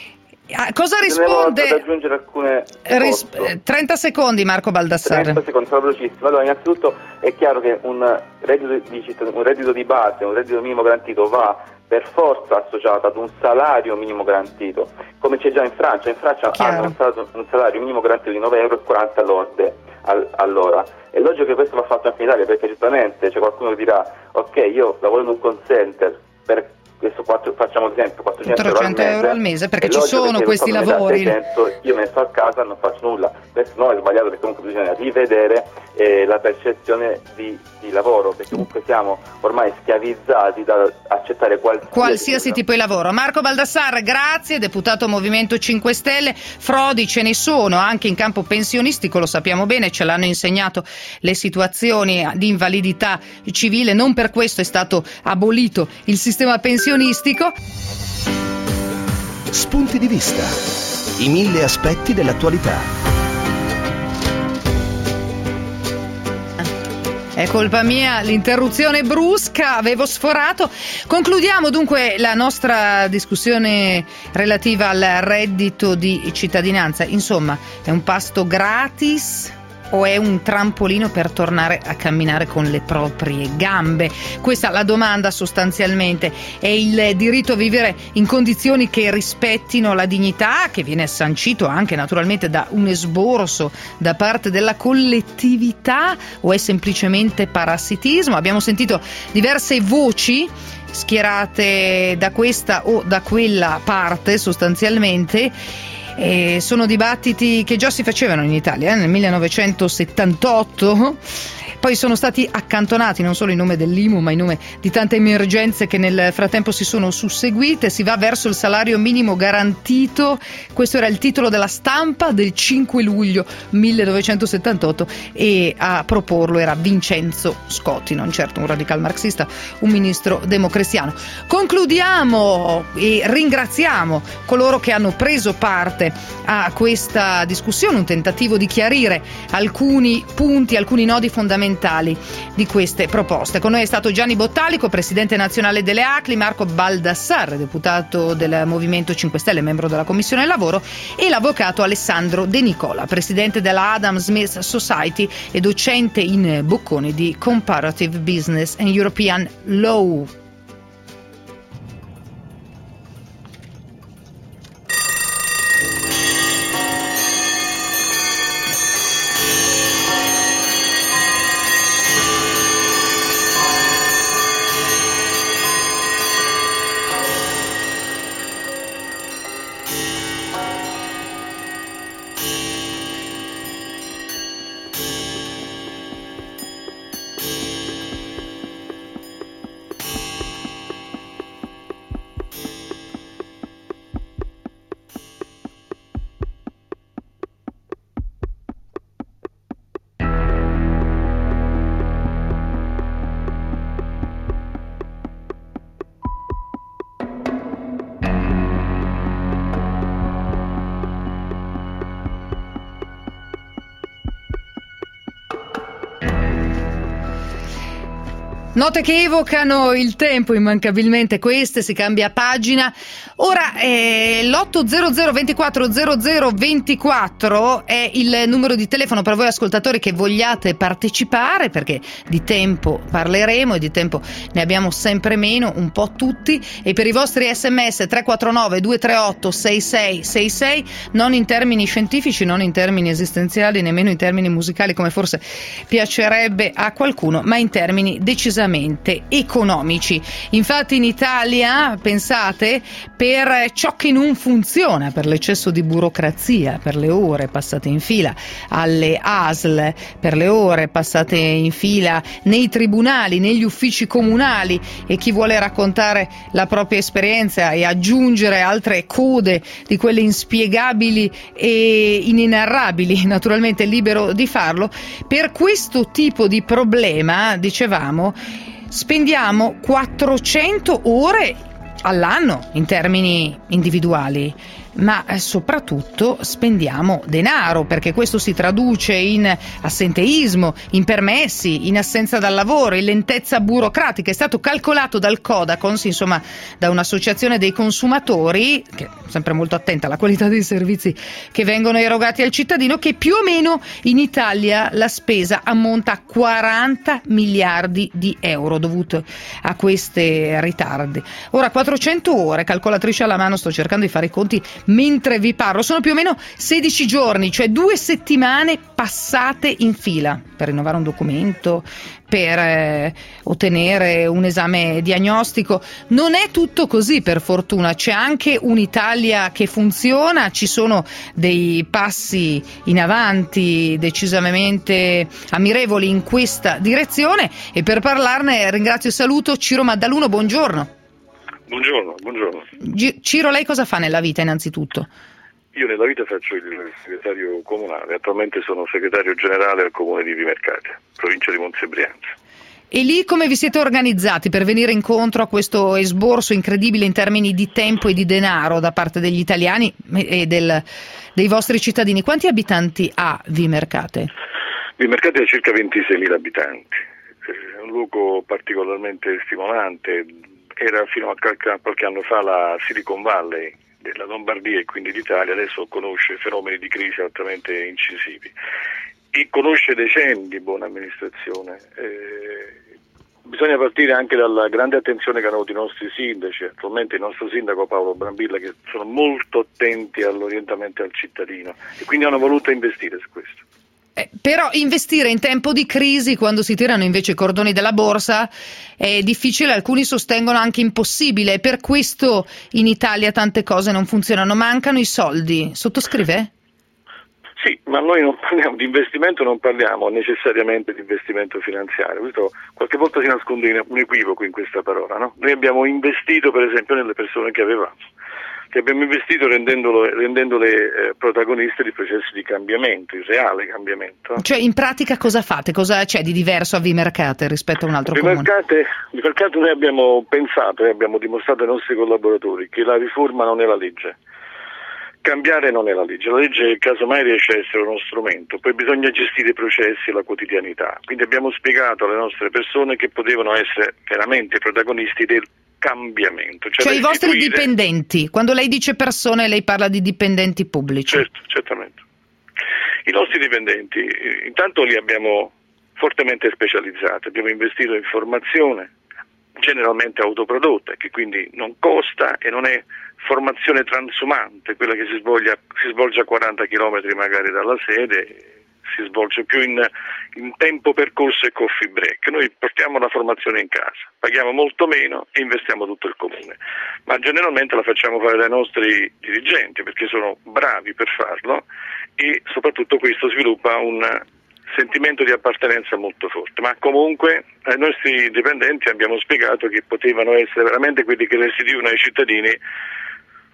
Ah, cosa risponde? Devo aggiungere alcune Ris... trenta secondi Marco Baldassarre. trenta secondi, sarò velocissimo. Allora, innanzitutto è chiaro che un reddito di, un reddito di base, un reddito minimo garantito va per forza associato ad un salario minimo garantito, come c'è già in Francia. In Francia chiaro. hanno un salario, un salario minimo garantito di nove virgola quaranta euro lorde al, all'ora. È logico che questo va fatto anche in Italia, perché giustamente c'è qualcuno che dirà ok, io lavoro in un call center per questo quattro, facciamo esempio quattrocento euro al mese, euro al mese perché ci sono questi lavori. Senso, io me ne sto a casa e non faccio nulla. Questo no, è sbagliato, perché comunque bisogna rivedere eh, la percezione di, di lavoro, perché comunque siamo ormai schiavizzati da accettare qualsiasi, qualsiasi tipo di lavoro. Marco Baldassarre, grazie, deputato Movimento cinque Stelle. Frodi ce ne sono anche in campo pensionistico, lo sappiamo bene, ce l'hanno insegnato le situazioni di invalidità civile, non per questo è stato abolito il sistema pensionistico. Spunti di vista. I mille aspetti dell'attualità. È colpa mia l'interruzione brusca, avevo sforato. Concludiamo dunque la nostra discussione relativa al reddito di cittadinanza. Insomma, è un pasto gratis o è un trampolino per tornare a camminare con le proprie gambe? Questa è la domanda sostanzialmente. È il diritto a vivere in condizioni che rispettino la dignità, che viene sancito anche naturalmente da un esborso da parte della collettività, o è semplicemente parassitismo? Abbiamo sentito diverse voci schierate da questa o da quella parte sostanzialmente. E sono dibattiti che già si facevano in Italia eh, nel millenovecentosettantotto, poi sono stati accantonati non solo in nome dell'I M U ma in nome di tante emergenze che nel frattempo si sono susseguite. Si va verso il salario minimo garantito, questo era il titolo della Stampa del cinque luglio millenovecentosettantotto, e a proporlo era Vincenzo Scotti, non certo un radical marxista, un ministro democristiano. Concludiamo e ringraziamo coloro che hanno preso parte a questa discussione, un tentativo di chiarire alcuni punti, alcuni nodi fondamentali di queste proposte. Con noi è stato Gianni Bottalico, presidente nazionale delle A C L I, Marco Baldassarre, deputato del Movimento cinque Stelle, membro della Commissione Lavoro, e l'avvocato Alessandro De Nicola, presidente della Adam Smith Society e docente in Bocconi di Comparative Business and European Law. Note che evocano il tempo, immancabilmente queste, si cambia pagina. Ora eh, l'otto zero zero ventiquattro zero zero ventiquattro è il numero di telefono per voi ascoltatori che vogliate partecipare, perché di tempo parleremo e di tempo ne abbiamo sempre meno, un po' tutti, e per i vostri sms tre quattro nove due tre otto sei sei sei sei, non in termini scientifici, non in termini esistenziali, nemmeno in termini musicali come forse piacerebbe a qualcuno, ma in termini decisamente economici. Infatti in Italia, pensate, per ciò che non funziona, per l'eccesso di burocrazia, per le ore passate in fila alle A S L, per le ore passate in fila nei tribunali, negli uffici comunali, e chi vuole raccontare la propria esperienza e aggiungere altre code di quelle inspiegabili e inenarrabili, naturalmente è libero di farlo. Per questo tipo di problema, dicevamo, spendiamo quattrocento ore all'anno in termini individuali, ma soprattutto spendiamo denaro, perché questo si traduce in assenteismo, in permessi, in assenza dal lavoro, in lentezza burocratica. È stato calcolato dal Codacons, insomma da un'associazione dei consumatori che è sempre molto attenta alla qualità dei servizi che vengono erogati al cittadino, che più o meno in Italia la spesa ammonta a quaranta miliardi di euro dovuto a questi ritardi. Ora, quattrocento ore, calcolatrice alla mano, sto cercando di fare i conti mentre vi parlo, sono più o meno sedici giorni, cioè due settimane passate in fila per rinnovare un documento, per eh, ottenere un esame diagnostico. Non è tutto così, per fortuna, c'è anche un'Italia che funziona, ci sono dei passi in avanti decisamente ammirevoli in questa direzione, e per parlarne ringrazio e saluto Ciro Maddaluno. Buongiorno. Buongiorno, buongiorno. G- Ciro, lei cosa fa nella vita innanzitutto? Io nella vita faccio il segretario comunale, attualmente sono segretario generale al comune di Vimercate, provincia di Monza e Brianza. E lì come vi siete organizzati per venire incontro a questo esborso incredibile in termini di tempo e di denaro da parte degli italiani e del, dei vostri cittadini? Quanti abitanti ha Vimercate? Vimercate ha circa ventiseimila abitanti, è un luogo particolarmente stimolante. Era fino a qualche anno fa la Silicon Valley della Lombardia e quindi d'Italia, adesso conosce fenomeni di crisi altamente incisivi e conosce decenni di buona amministrazione. Eh, bisogna partire anche dalla grande attenzione che hanno avuto i nostri sindaci, attualmente il nostro sindaco Paolo Brambilla, che sono molto attenti all'orientamento al cittadino e quindi hanno voluto investire su questo. Eh, però investire in tempo di crisi, quando si tirano invece i cordoni della borsa, è difficile, alcuni sostengono anche impossibile. Per questo in Italia tante cose non funzionano, mancano i soldi. Sottoscrive? Sì, ma noi non parliamo di investimento, non parliamo necessariamente di investimento finanziario. Questo qualche volta si nasconde un equivoco in questa parola, no? Noi abbiamo investito per esempio nelle persone che avevamo. Che abbiamo investito rendendolo, rendendole eh, protagoniste di processi di cambiamento, il reale cambiamento. Cioè in pratica cosa fate? Cosa c'è di diverso a Vimercate rispetto a un altro Vimercate, comune? Vimercate noi abbiamo pensato e abbiamo dimostrato ai nostri collaboratori che la riforma non è la legge. Cambiare non è la legge, la legge casomai riesce a essere uno strumento, poi bisogna gestire i processi e la quotidianità. Quindi abbiamo spiegato alle nostre persone che potevano essere veramente protagonisti del cambiamento. Cioè, cioè i vostri dipendenti, quando lei dice persone lei parla di dipendenti pubblici. Certo, certamente. I nostri dipendenti, intanto li abbiamo fortemente specializzati, abbiamo investito in formazione, generalmente autoprodotta, che quindi non costa e non è formazione transumante, quella che si svolge, si svolge a quaranta chilometri magari dalla sede, si svolge più in, in tempo percorso e coffee break. Noi portiamo la formazione in casa, paghiamo molto meno e investiamo tutto il comune, ma generalmente la facciamo fare dai nostri dirigenti perché sono bravi per farlo e soprattutto questo sviluppa un sentimento di appartenenza molto forte. Ma comunque ai nostri dipendenti abbiamo spiegato che potevano essere veramente quelli che restituivano ai cittadini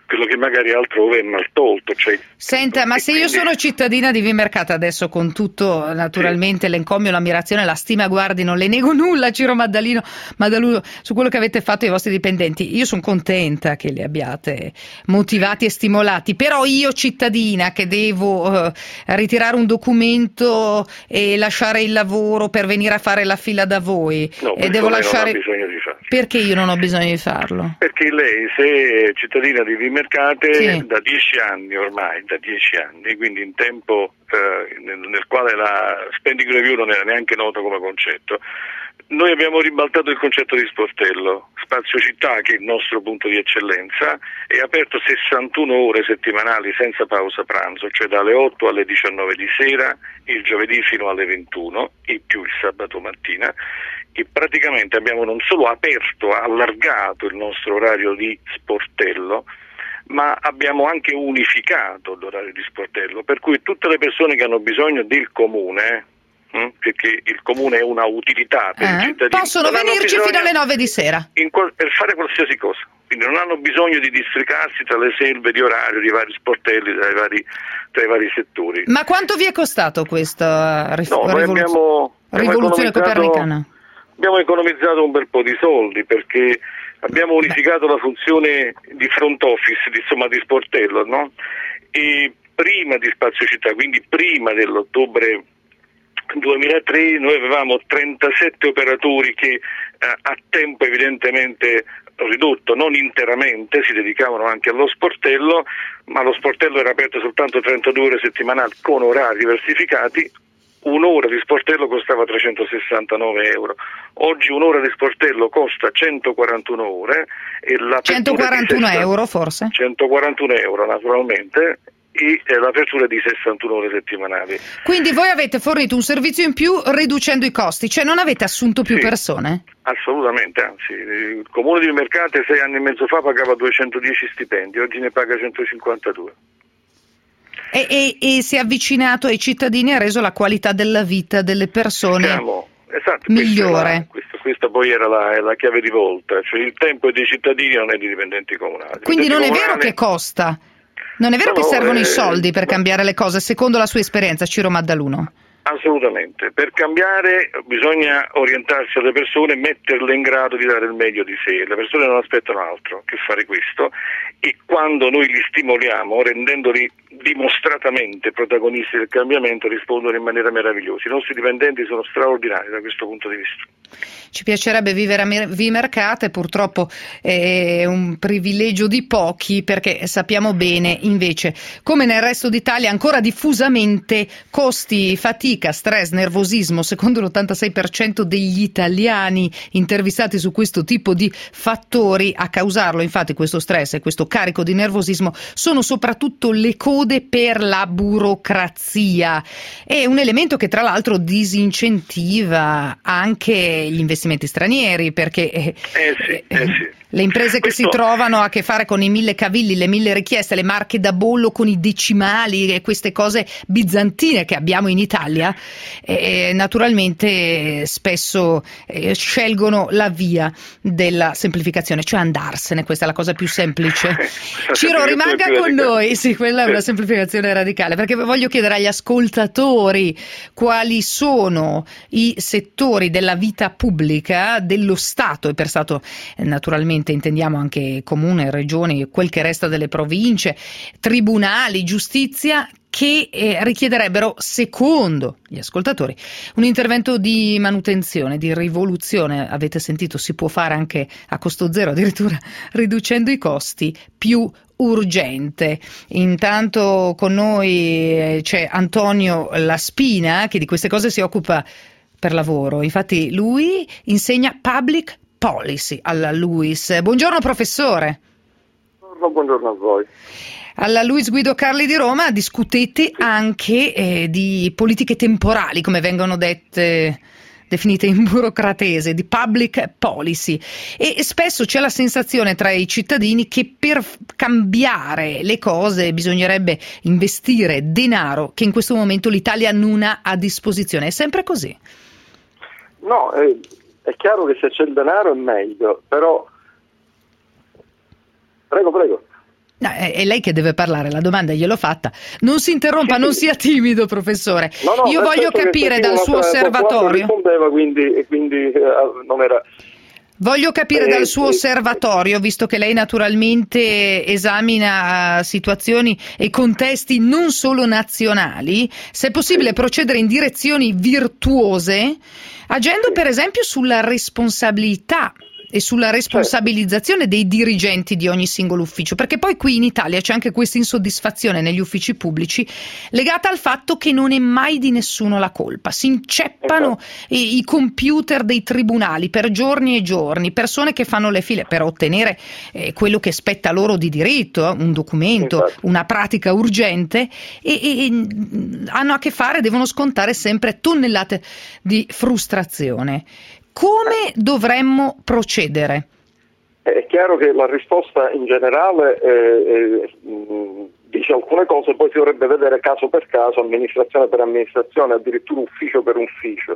quello che magari altrove è mal tolto. Cioè, Senta, ma se io quindi... sono cittadina di Vimercate adesso, con tutto naturalmente sì. l'encomio, l'ammirazione, la stima, guardi, non le nego nulla, Ciro Maddalino, Maddaluno, su quello che avete fatto ai vostri dipendenti, io sono contenta che li abbiate motivati e stimolati, però io cittadina che devo uh, ritirare un documento e lasciare il lavoro per venire a fare la fila da voi, no, e devo lasciare... non ha bisogno di farlo. Perché io non ho bisogno di farlo? Perché lei, se è cittadina di Vimercate, sì. da dieci anni ormai, da dieci anni, quindi in tempo eh, nel, nel quale la spending review non era neanche noto come concetto, noi abbiamo ribaltato il concetto di sportello. Spazio Città, che è il nostro punto di eccellenza, è aperto sessantuno ore settimanali senza pausa pranzo, cioè dalle otto alle diciannove di sera, il giovedì fino alle ventuno, e più il sabato mattina. E praticamente abbiamo non solo aperto, allargato il nostro orario di sportello, ma abbiamo anche unificato l'orario di sportello, per cui tutte le persone che hanno bisogno del comune, hm, perché il comune è una utilità per eh, i cittadini, possono venirci fino alle nove di sera in, per fare qualsiasi cosa, quindi non hanno bisogno di districarsi tra le selve di orario, di vari sportelli, tra i vari, tra i vari settori. Ma quanto vi è costato questa rif- no, rivoluz- abbiamo, rivoluzione abbiamo copernicana? Abbiamo economizzato un bel po' di soldi, perché abbiamo unificato Beh. la funzione di front office, di, insomma di sportello, no? E prima di Spazio Città, quindi prima dell'ottobre duemilatré, noi avevamo trentasette operatori che eh, a tempo evidentemente ridotto, non interamente, si dedicavano anche allo sportello, ma lo sportello era aperto soltanto trentadue ore settimanali con orari diversificati. Un'ora di sportello costava trecentosessantanove euro, oggi un'ora di sportello costa centoquarantuno ore e centoquarantuno euro forse? centoquarantuno euro naturalmente, e l'apertura di sessantuno ore settimanali. Quindi voi avete fornito un servizio in più riducendo i costi, cioè non avete assunto più sì, persone? Assolutamente, anzi, il comune di Vimercate sei anni e mezzo fa pagava duecentodieci stipendi, oggi ne paga centocinquantadue. E, e, e si è avvicinato ai cittadini e ha reso la qualità della vita delle persone Siamo, esatto, migliore. Questa, questa, questa poi era la, la chiave di volta, cioè il tempo è dei cittadini, non è dei dipendenti comunali. Quindi non comunali... è vero che costa, non è vero no, che servono eh, i soldi per cambiare le cose, secondo la sua esperienza, Ciro Maddaluno? Assolutamente, per cambiare bisogna orientarsi alle persone e metterle in grado di dare il meglio di sé. Le persone non aspettano altro che fare questo, e quando noi li stimoliamo rendendoli dimostratamente protagonisti del cambiamento rispondono in maniera meravigliosa. I nostri dipendenti sono straordinari da questo punto di vista. Ci piacerebbe vivere a Vimercate, purtroppo è un privilegio di pochi, perché sappiamo bene invece come nel resto d'Italia ancora diffusamente costi, fatica, stress, nervosismo. Secondo l'ottantasei per cento degli italiani intervistati su questo tipo di fattori, a causarlo infatti questo stress e questo carico di nervosismo sono soprattutto le code per la burocrazia. È un elemento che tra l'altro disincentiva anche gli investimenti stranieri, perché eh sì, eh sì. le imprese che Questo... si trovano a che fare con i mille cavilli, le mille richieste, le marche da bollo con i decimali e queste cose bizantine che abbiamo in Italia, eh, naturalmente spesso eh, scelgono la via della semplificazione, cioè andarsene. Questa è la cosa più semplice. Ciro, rimanga con noi. Sì, quella è una semplificazione radicale, perché voglio chiedere agli ascoltatori quali sono i settori della vita pubblica dello Stato, e per Stato eh, naturalmente intendiamo anche comune, regioni, quel che resta delle province, tribunali, giustizia, che eh, richiederebbero, secondo gli ascoltatori, un intervento di manutenzione, di rivoluzione. Avete sentito, si può fare anche a costo zero, addirittura riducendo i costi, più urgente. Intanto con noi c'è Antonio Laspina, che di queste cose si occupa per lavoro. Infatti lui insegna public policy alla LUISS. Buongiorno professore. Buongiorno, buongiorno a voi. Alla LUISS Guido Carli di Roma discutete anche eh, di politiche temporali, come vengono dette, definite in burocratese, di public policy, e spesso c'è la sensazione tra i cittadini che per cambiare le cose bisognerebbe investire denaro che in questo momento l'Italia non ha a disposizione. È sempre così? No, è, è chiaro che se c'è il denaro è meglio, però... Prego, prego. No, è lei che deve parlare, la domanda gliel'ho fatta. Non si interrompa, non sia timido, professore. No, no, Io voglio capire dal suo osservatorio. Rispondeva, quindi, e quindi eh, non era... Voglio capire eh, dal suo eh, osservatorio, visto che lei naturalmente esamina situazioni e contesti non solo nazionali, se è possibile procedere in direzioni virtuose, agendo per esempio sulla responsabilità e sulla responsabilizzazione dei dirigenti di ogni singolo ufficio, perché poi qui in Italia c'è anche questa insoddisfazione negli uffici pubblici legata al fatto che non è mai di nessuno la colpa, si inceppano i, i computer dei tribunali per giorni e giorni, persone che fanno le file per ottenere eh, quello che spetta loro di diritto, un documento, esatto. una pratica urgente e, e, e hanno a che fare, devono scontare sempre tonnellate di frustrazione. Come dovremmo procedere? È chiaro che la risposta in generale eh, eh, dice alcune cose, poi si dovrebbe vedere caso per caso, amministrazione per amministrazione, addirittura ufficio per ufficio.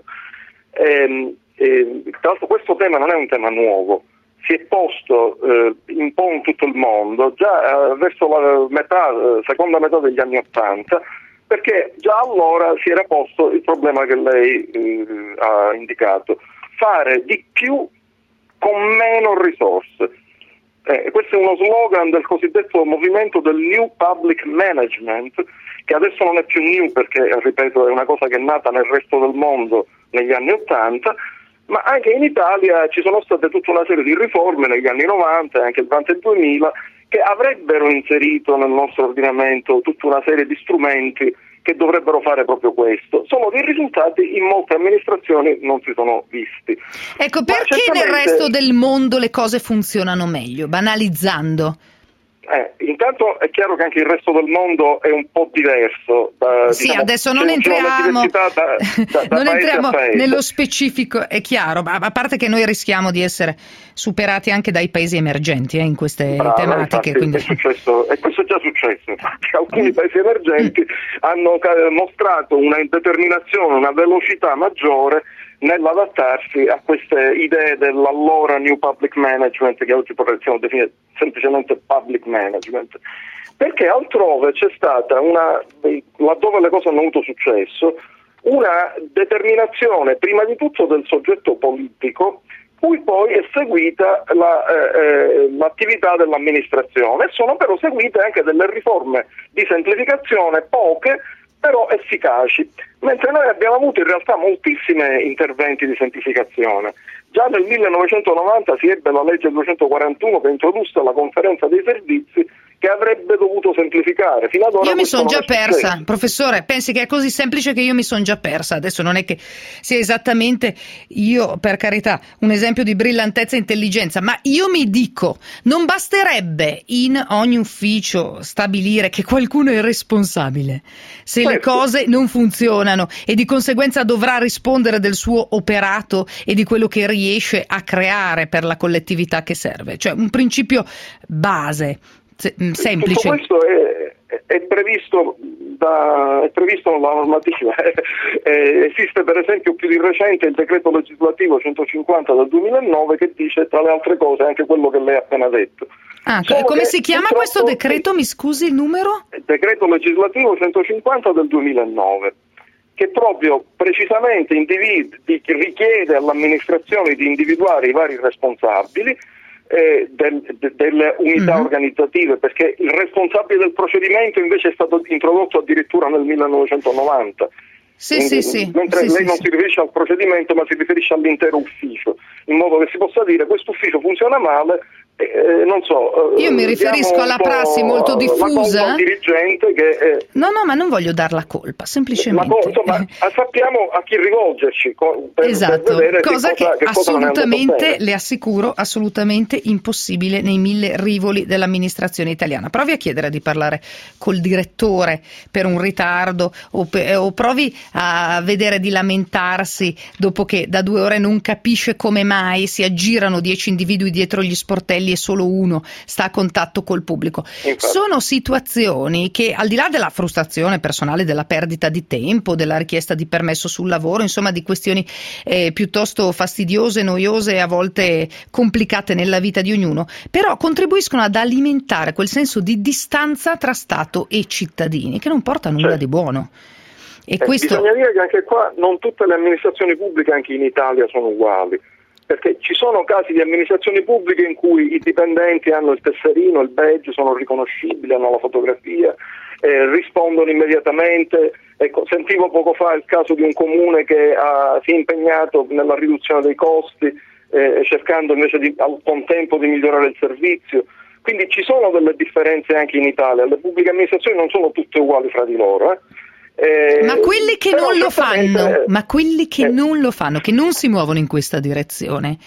Eh, eh, tra l'altro questo tema non è un tema nuovo, si è posto eh, un po' in tutto il mondo già eh, verso la metà, eh, seconda metà degli anni Ottanta, perché già allora si era posto il problema che lei eh, ha indicato. Fare di più con meno risorse. Eh, questo è uno slogan del cosiddetto movimento del New Public Management, che adesso non è più new perché, ripeto, è una cosa che è nata nel resto del mondo negli anni Ottanta, ma anche in Italia ci sono state tutta una serie di riforme negli anni novanta e anche durante il duemila che avrebbero inserito nel nostro ordinamento tutta una serie di strumenti che dovrebbero fare proprio questo, solo che i risultati in molte amministrazioni non si sono visti. Ecco, perché certamente... nel resto del mondo le cose funzionano meglio, banalizzando? Eh, intanto è chiaro che anche il resto del mondo è un po' diverso. Da, sì, diciamo, adesso non entriamo, da, da, da non entriamo nello specifico, è chiaro, ma a parte che noi rischiamo di essere superati anche dai paesi emergenti eh, in queste Brava, tematiche. Infatti, quindi... è successo, e questo è già successo, infatti alcuni paesi emergenti hanno mostrato una determinazione, una velocità maggiore nell'adattarsi a queste idee dell'allora New Public Management, che oggi possiamo definire semplicemente Public Management, perché altrove c'è stata una, laddove le cose hanno avuto successo, una determinazione prima di tutto del soggetto politico, cui poi è seguita la, eh, l'attività dell'amministrazione, e sono però seguite anche delle riforme di semplificazione, poche però efficaci, mentre noi abbiamo avuto in realtà moltissimi interventi di semplificazione. Già nel millenovecentonovanta si ebbe la legge duecentoquarantuno che introdusse la conferenza dei servizi, che avrebbe dovuto semplificare. Fino ad ora io mi sono già persa, successo. Professore, pensi che è così semplice che io mi sono già persa. Adesso non è che sia esattamente, io per carità, un esempio di brillantezza e intelligenza, ma io mi dico, non basterebbe in ogni ufficio stabilire che qualcuno è responsabile se certo. le cose non funzionano e di conseguenza dovrà rispondere del suo operato e di quello che riesce a creare per la collettività che serve, cioè un principio base. Semplice. Tutto questo è, è previsto da, è previsto nella normativa. eh, esiste per esempio più di recente il decreto legislativo centocinquanta del duemilanove che dice tra le altre cose anche quello che lei ha appena detto. Ah, come si chiama questo decreto? Mi scusi il numero? Il decreto legislativo centocinquanta del duemilanove, che proprio precisamente individ- richiede all'amministrazione di individuare i vari responsabili Eh, del, de, delle unità mm-hmm. organizzative, perché il responsabile del procedimento invece è stato introdotto addirittura nel millenovecentonovanta. Sì, Quindi, sì, sì. mentre sì, lei sì, non sì. si riferisce al procedimento ma si riferisce all'intero ufficio, in modo che si possa dire questo ufficio funziona male. Eh, non so, io mi riferisco alla prassi molto diffusa. Un dirigente che eh, no, no, ma non voglio dar la colpa, semplicemente. Ma insomma, sappiamo a chi rivolgerci per, esatto, per vedere cosa che, cosa, che assolutamente, cosa le assicuro, assolutamente impossibile nei mille rivoli dell'amministrazione italiana. Provi a chiedere di parlare col direttore per un ritardo o, per, o provi a vedere di lamentarsi dopo che da due ore non capisce come mai si aggirano dieci individui dietro gli sportelli sportelli e solo uno sta a contatto col pubblico. Infatti. Sono situazioni che, al di là della frustrazione personale, della perdita di tempo, della richiesta di permesso sul lavoro, insomma di questioni eh, piuttosto fastidiose, noiose e a volte complicate nella vita di ognuno, però contribuiscono ad alimentare quel senso di distanza tra Stato e cittadini che non porta a nulla Certo. di buono. E Eh, questo... Bisogna dire che anche qua non tutte le amministrazioni pubbliche anche in Italia sono uguali, perché ci sono casi di amministrazioni pubbliche in cui i dipendenti hanno il tesserino, il badge, sono riconoscibili, hanno la fotografia, eh, rispondono immediatamente. Ecco, sentivo poco fa il caso di un comune che ha, si è impegnato nella riduzione dei costi, eh, cercando invece di, al contempo di migliorare il servizio. Quindi ci sono delle differenze anche in Italia, le pubbliche amministrazioni non sono tutte uguali fra di loro. Eh. Eh, ma quelli che non lo fanno, eh, ma quelli che eh, non lo fanno, che non si muovono in questa direzione,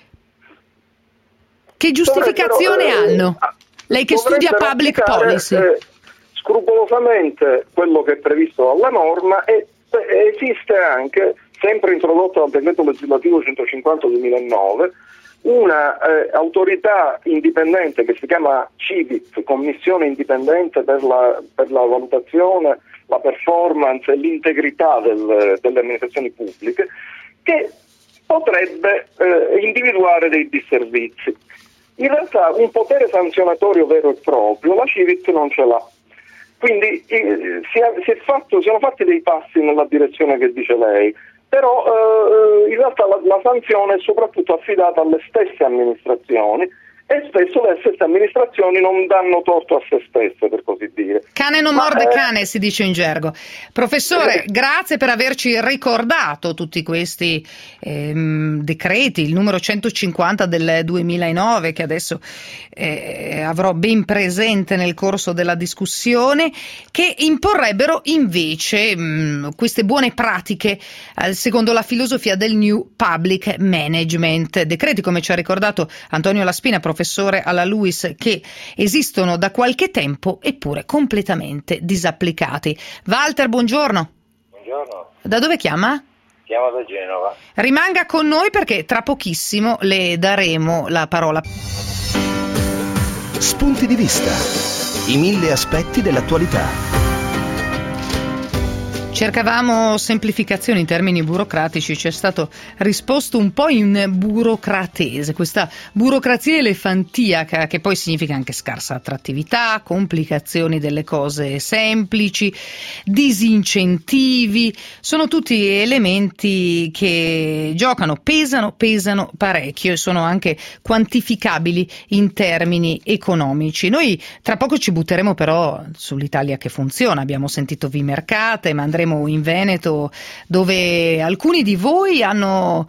che giustificazione eh, hanno? Lei che studia public applicare, policy. Eh, scrupolosamente quello che è previsto dalla norma e eh, esiste anche, sempre introdotto dal decreto legislativo centocinquanta duemilanove, una eh, autorità indipendente che si chiama C I V I T, Commissione Indipendente per la, per la valutazione, la performance e l'integrità del, delle amministrazioni pubbliche, che potrebbe eh, individuare dei disservizi. In realtà un potere sanzionatorio vero e proprio la C I V I T non ce l'ha. Quindi eh, si, è, si è fatto, si sono fatti dei passi nella direzione che dice lei, però eh, in realtà la, la sanzione è soprattutto affidata alle stesse amministrazioni e spesso le stesse amministrazioni non danno torto a se stesse, per così dire. Cane non Ma, morde eh, cane, si dice in gergo. Professore, eh, grazie per averci ricordato tutti questi ehm, decreti, il numero centocinquanta del duemilanove, che adesso eh, avrò ben presente nel corso della discussione, che imporrebbero invece mh, queste buone pratiche eh, secondo la filosofia del New Public Management. Decreti, come ci ha ricordato Antonio Laspina, professore alla LUISS, che esistono da qualche tempo eppure completamente disapplicati. Walter, buongiorno. Buongiorno. Da dove chiama? Chiamo da Genova. Rimanga con noi perché tra pochissimo le daremo la parola. Spunti di vista. I mille aspetti dell'attualità. Cercavamo semplificazioni in termini burocratici, ci è stato risposto un po' in burocratese, questa burocrazia elefantiaca che poi significa anche scarsa attrattività, complicazioni delle cose semplici, disincentivi, sono tutti elementi che giocano, pesano, pesano parecchio e sono anche quantificabili in termini economici. Noi tra poco ci butteremo però sull'Italia che funziona, abbiamo sentito Vimercate, ma andremo in Veneto, dove alcuni di voi hanno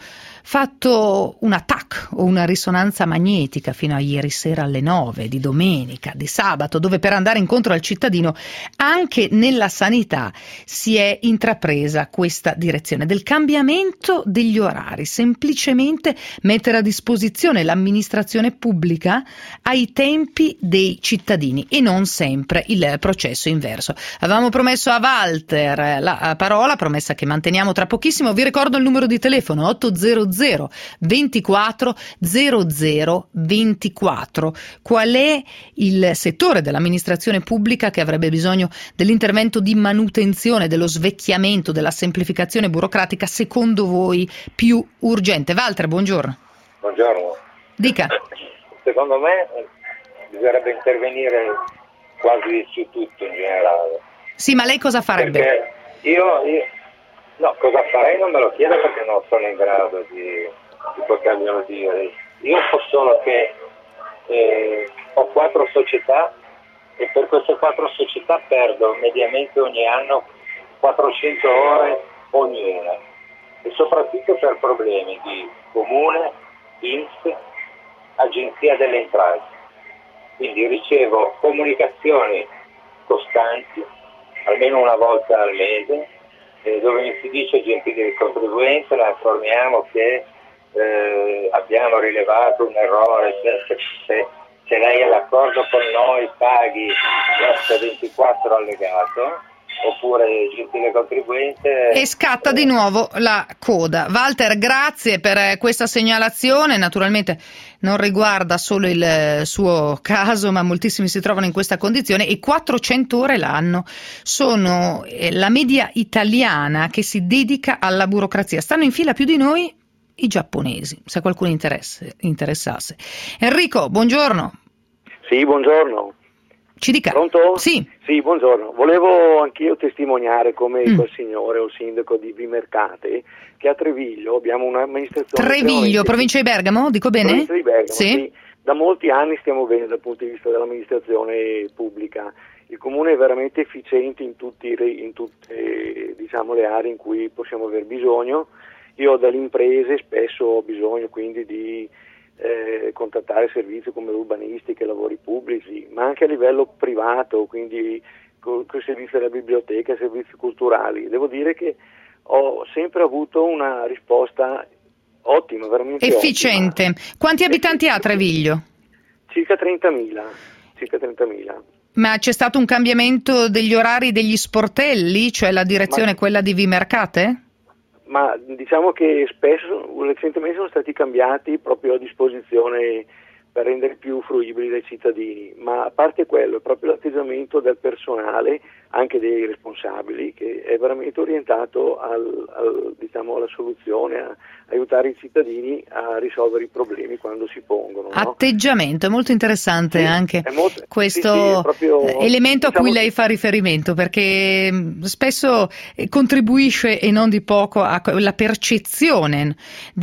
fatto un attacco o una risonanza magnetica fino a ieri sera alle nove di domenica, di sabato, dove per andare incontro al cittadino anche nella sanità si è intrapresa questa direzione del cambiamento degli orari, semplicemente mettere a disposizione l'amministrazione pubblica ai tempi dei cittadini e non sempre il processo inverso. Avevamo promesso a Walter la parola, promessa che manteniamo tra pochissimo. Vi ricordo il numero di telefono otto zero zero ventiquattro zero zero ventiquattro. Qual è il settore dell'amministrazione pubblica che avrebbe bisogno dell'intervento di manutenzione, dello svecchiamento, della semplificazione burocratica secondo voi più urgente? Walter, buongiorno. Buongiorno. Dica. Secondo me bisognerebbe intervenire quasi su tutto in generale. Sì, ma lei cosa farebbe? Perché io, io no, cosa farei non me lo chiedo perché non sono in grado di, di poterglielo dire. Io so solo che eh, ho quattro società e per queste quattro società perdo mediamente ogni anno quattrocento ore ognuna e soprattutto per problemi di comune, I N P S, Agenzia delle Entrate. Quindi ricevo comunicazioni costanti, almeno una volta al mese, eh, dove mi si dice gentile contribuente, la informiamo che eh, abbiamo rilevato un errore, se, se, se lei è d'accordo con noi paghi S ventiquattro allegato oppure gentile contribuente. E scatta di nuovo la coda. Walter, grazie per questa segnalazione. Naturalmente non riguarda solo il suo caso, ma moltissimi si trovano in questa condizione, e quattrocento ore l'anno sono la media italiana che si dedica alla burocrazia. Stanno in fila più di noi i giapponesi, se qualcuno interesse, interessasse. Enrico, buongiorno. Sì, buongiorno. Ci dica. Pronto? Sì. Sì, buongiorno. Volevo anch'io testimoniare come Mm. quel signore o il sindaco di Vimercate, che a Treviglio abbiamo un'amministrazione... Treviglio, provincia di Bergamo, dico bene? Provincia di Bergamo, sì. sì. Da molti anni stiamo bene dal punto di vista dell'amministrazione pubblica. Il comune è veramente efficiente in, tutti, i re- in tutte diciamo, le aree in cui possiamo aver bisogno. Io dalle imprese spesso ho bisogno quindi di eh, contattare servizi come l'urbanistica e lavori pubblici, ma anche a livello privato, quindi con i servizi della biblioteca, servizi culturali. Devo dire che ho sempre avuto una risposta ottima, veramente efficiente. ottima. Quanti abitanti ha Treviglio? Circa trentamila. Circa trentamila. Ma c'è stato un cambiamento degli orari degli sportelli, cioè la direzione è quella di Vimercate? Ma diciamo che spesso, recentemente sono stati cambiati proprio a disposizione per rendere più fruibili dai cittadini, ma a parte quello è proprio l'atteggiamento del personale, anche dei responsabili, che è veramente orientato al, al, diciamo, alla soluzione, a aiutare i cittadini a risolvere i problemi quando si pongono. No? Atteggiamento, è molto interessante sì, anche molto, questo sì, sì, proprio, elemento diciamo, a cui lei fa riferimento, perché spesso contribuisce e non di poco alla percezione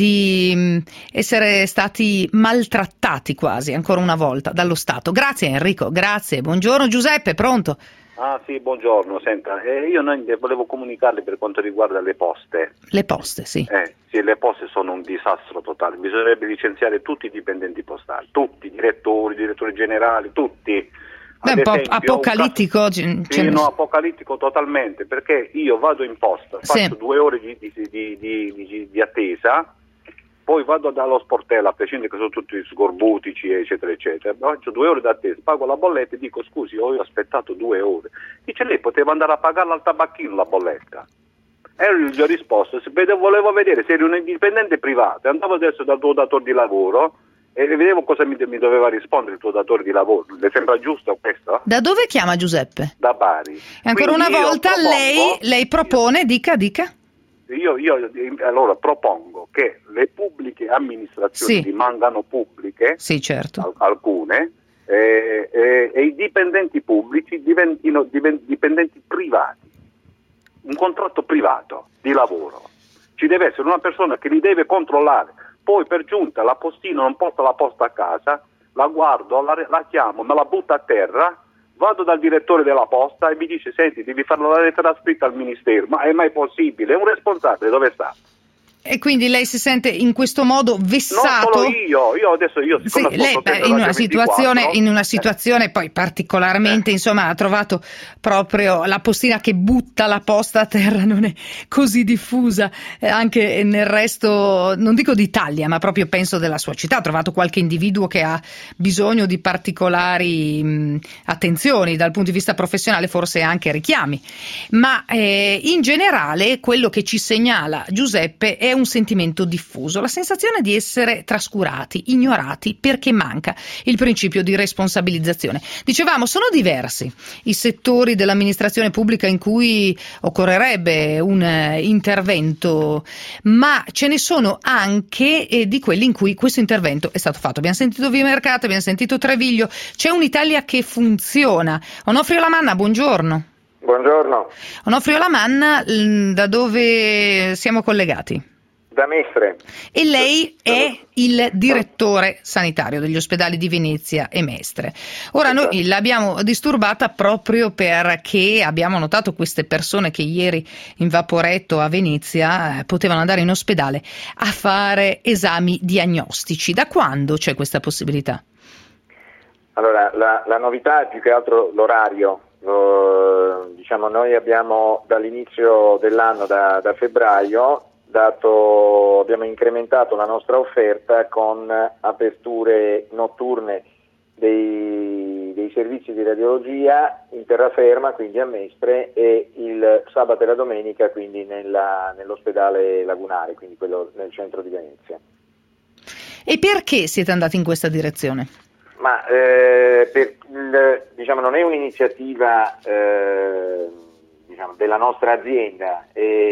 di essere stati maltrattati quasi ancora una volta dallo Stato. Grazie Enrico, grazie. Buongiorno Giuseppe, pronto? Ah sì, buongiorno, senta, eh, io non volevo comunicarle per quanto riguarda le poste. Le poste, sì. Eh, sì, le poste sono un disastro totale, bisognerebbe licenziare tutti i dipendenti postali, tutti, i direttori, i direttori generali, tutti. Beh, un po' esempio, apocalittico. Un caso, sì, no, apocalittico totalmente, perché io vado in posta, faccio sì. due ore di, di, di, di, di, di attesa, poi vado dallo sportello, a prescindere che sono tutti sgorbutici, eccetera, eccetera, faccio due ore d'attesa, pago la bolletta e dico scusi, ho aspettato due ore. Dice lei poteva andare a pagarla al tabacchino la bolletta. E io gli ho risposto, se volevo vedere se eri un indipendente privato, andavo adesso dal tuo datore di lavoro e vedevo cosa mi, mi doveva rispondere il tuo datore di lavoro. Le sembra giusto questo? Da dove chiama Giuseppe? Da Bari. E ancora Quindi una volta propongo, lei, lei propone, dica, dica. Io, io allora propongo che le pubbliche amministrazioni sì. rimangano pubbliche, sì, certo. alcune, eh, eh, e i dipendenti pubblici diventino diven- dipendenti privati, un contratto privato di lavoro. Ci deve essere una persona che li deve controllare, poi per giunta la postina non porta la posta a casa, la guardo, la, la chiamo, me la butta a terra, vado dal direttore della posta e mi dice senti devi fare la lettera scritta al ministero, ma è mai possibile? È un responsabile, dove sta? E quindi lei si sente in questo modo vessato? Non solo io, io adesso io sì, lei beh, in, una situazione, in una situazione eh. poi particolarmente eh. insomma ha trovato proprio la postina che butta la posta a terra, non è così diffusa eh, anche nel resto, non dico d'Italia, ma proprio penso della sua città. Ha trovato qualche individuo che ha bisogno di particolari mh, attenzioni dal punto di vista professionale, forse anche richiami, ma eh, in generale quello che ci segnala Giuseppe è un sentimento diffuso, la sensazione di essere trascurati, ignorati, perché manca il principio di responsabilizzazione. Dicevamo, sono diversi i settori dell'amministrazione pubblica in cui occorrerebbe un eh, intervento, ma ce ne sono anche eh, di quelli in cui questo intervento è stato fatto. Abbiamo sentito Vimercate, abbiamo sentito Treviglio, c'è un'Italia che funziona. Onofrio Lamanna, buongiorno. Buongiorno. Onofrio Lamanna, da dove siamo collegati? Da Mestre. E lei è il direttore sanitario degli ospedali di Venezia e Mestre. Ora noi l'abbiamo disturbata proprio perché abbiamo notato queste persone che ieri in Vaporetto a Venezia eh, potevano andare in ospedale a fare esami diagnostici. Da quando c'è questa possibilità? Allora, la, la novità è più che altro l'orario. Uh, diciamo noi abbiamo dall'inizio dell'anno, da, da febbraio, dato, abbiamo incrementato la nostra offerta con aperture notturne dei, dei i servizi di radiologia in terraferma, quindi a Mestre, e il sabato e la domenica quindi nella, nell'ospedale lagunare, quindi quello nel centro di Venezia. E perché siete andati in questa direzione? Ma eh, per, il, diciamo, non è un'iniziativa eh, diciamo, della nostra azienda,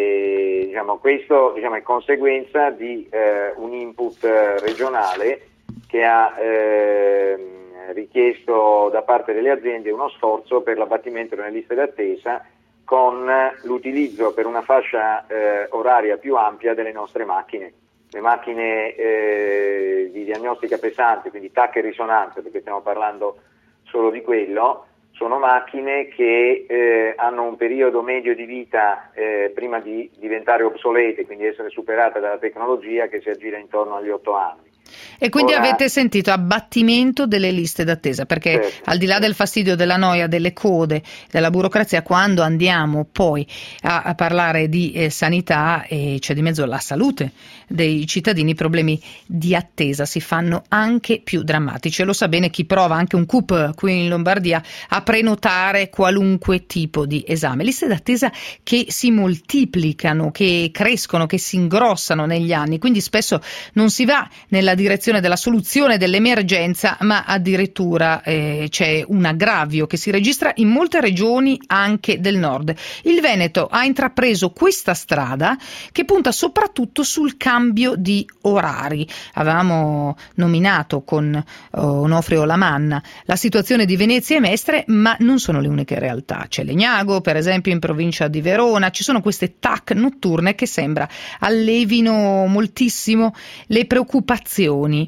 e diciamo, questo diciamo, è conseguenza di eh, un input regionale che ha eh, richiesto da parte delle aziende uno sforzo per l'abbattimento delle liste d'attesa con l'utilizzo per una fascia eh, oraria più ampia delle nostre macchine. Le macchine eh, di diagnostica pesante, quindi T A C e risonanza, perché stiamo parlando solo di quello, sono macchine che eh, hanno un periodo medio di vita eh, prima di diventare obsolete, quindi essere superate dalla tecnologia, che si aggira intorno agli otto anni. E quindi Ora, avete sentito abbattimento delle liste d'attesa, perché certo, al di là del fastidio, della noia, delle code, della burocrazia, quando andiamo poi a, a parlare di eh, sanità e eh, c'è di mezzo la salute dei cittadini, i problemi di attesa si fanno anche più drammatici. E lo sa bene chi prova anche un C U P qui in Lombardia a prenotare qualunque tipo di esame. Liste d'attesa che si moltiplicano, che crescono, che si ingrossano negli anni, quindi spesso non si va nella direzione della soluzione dell'emergenza, ma addirittura eh, c'è un aggravio che si registra in molte regioni anche del nord. Il Veneto ha intrapreso questa strada che punta soprattutto sul cambio di orari. Avevamo nominato con uh, Onofrio Lamanna la situazione di Venezia e Mestre, ma non sono le uniche realtà. C'è Legnago, per esempio, in provincia di Verona, ci sono queste T A C notturne che sembra allevino moltissimo le preoccupazioni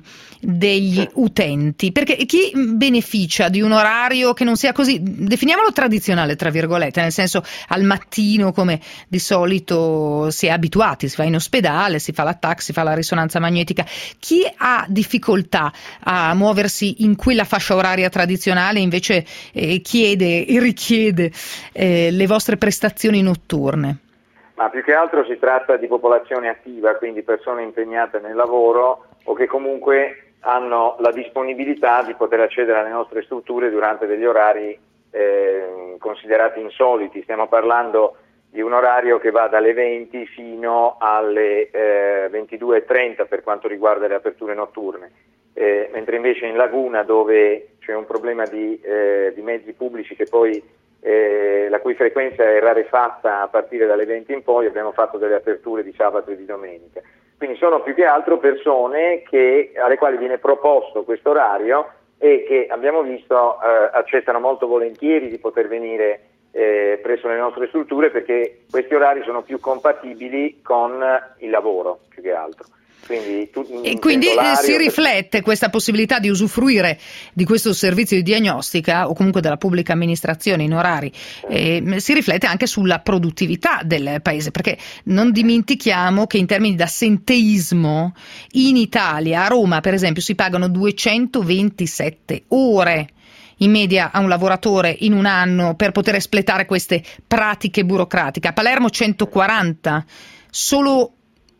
degli utenti, perché chi beneficia di un orario che non sia così, definiamolo tradizionale tra virgolette, nel senso al mattino come di solito si è abituati, si va in ospedale, si fa la T A C, si fa la risonanza magnetica, chi ha difficoltà a muoversi in quella fascia oraria tradizionale invece eh, chiede e richiede eh, le vostre prestazioni notturne? Ma più che altro si tratta di popolazione attiva, quindi persone impegnate nel lavoro o che comunque hanno la disponibilità di poter accedere alle nostre strutture durante degli orari eh, considerati insoliti. Stiamo parlando di un orario che va dalle venti fino alle eh, ventidue e trenta per quanto riguarda le aperture notturne, eh, mentre invece in Laguna, dove c'è un problema di, eh, di mezzi pubblici che poi eh, la cui frequenza è rarefatta a partire dalle venti in poi, abbiamo fatto delle aperture di sabato e di domenica. Quindi sono più che altro persone che, alle quali viene proposto questo orario e che abbiamo visto eh, accettano molto volentieri di poter venire eh, presso le nostre strutture, perché questi orari sono più compatibili con il lavoro più che altro. Quindi, tu, e quindi si riflette questa possibilità di usufruire di questo servizio di diagnostica o comunque della pubblica amministrazione in orari, eh, si riflette anche sulla produttività del paese, perché non dimentichiamo che in termini di assenteismo in Italia, a Roma per esempio, si pagano duecentoventisette ore in media a un lavoratore in un anno per poter espletare queste pratiche burocratiche. A Palermo centoquaranta, solo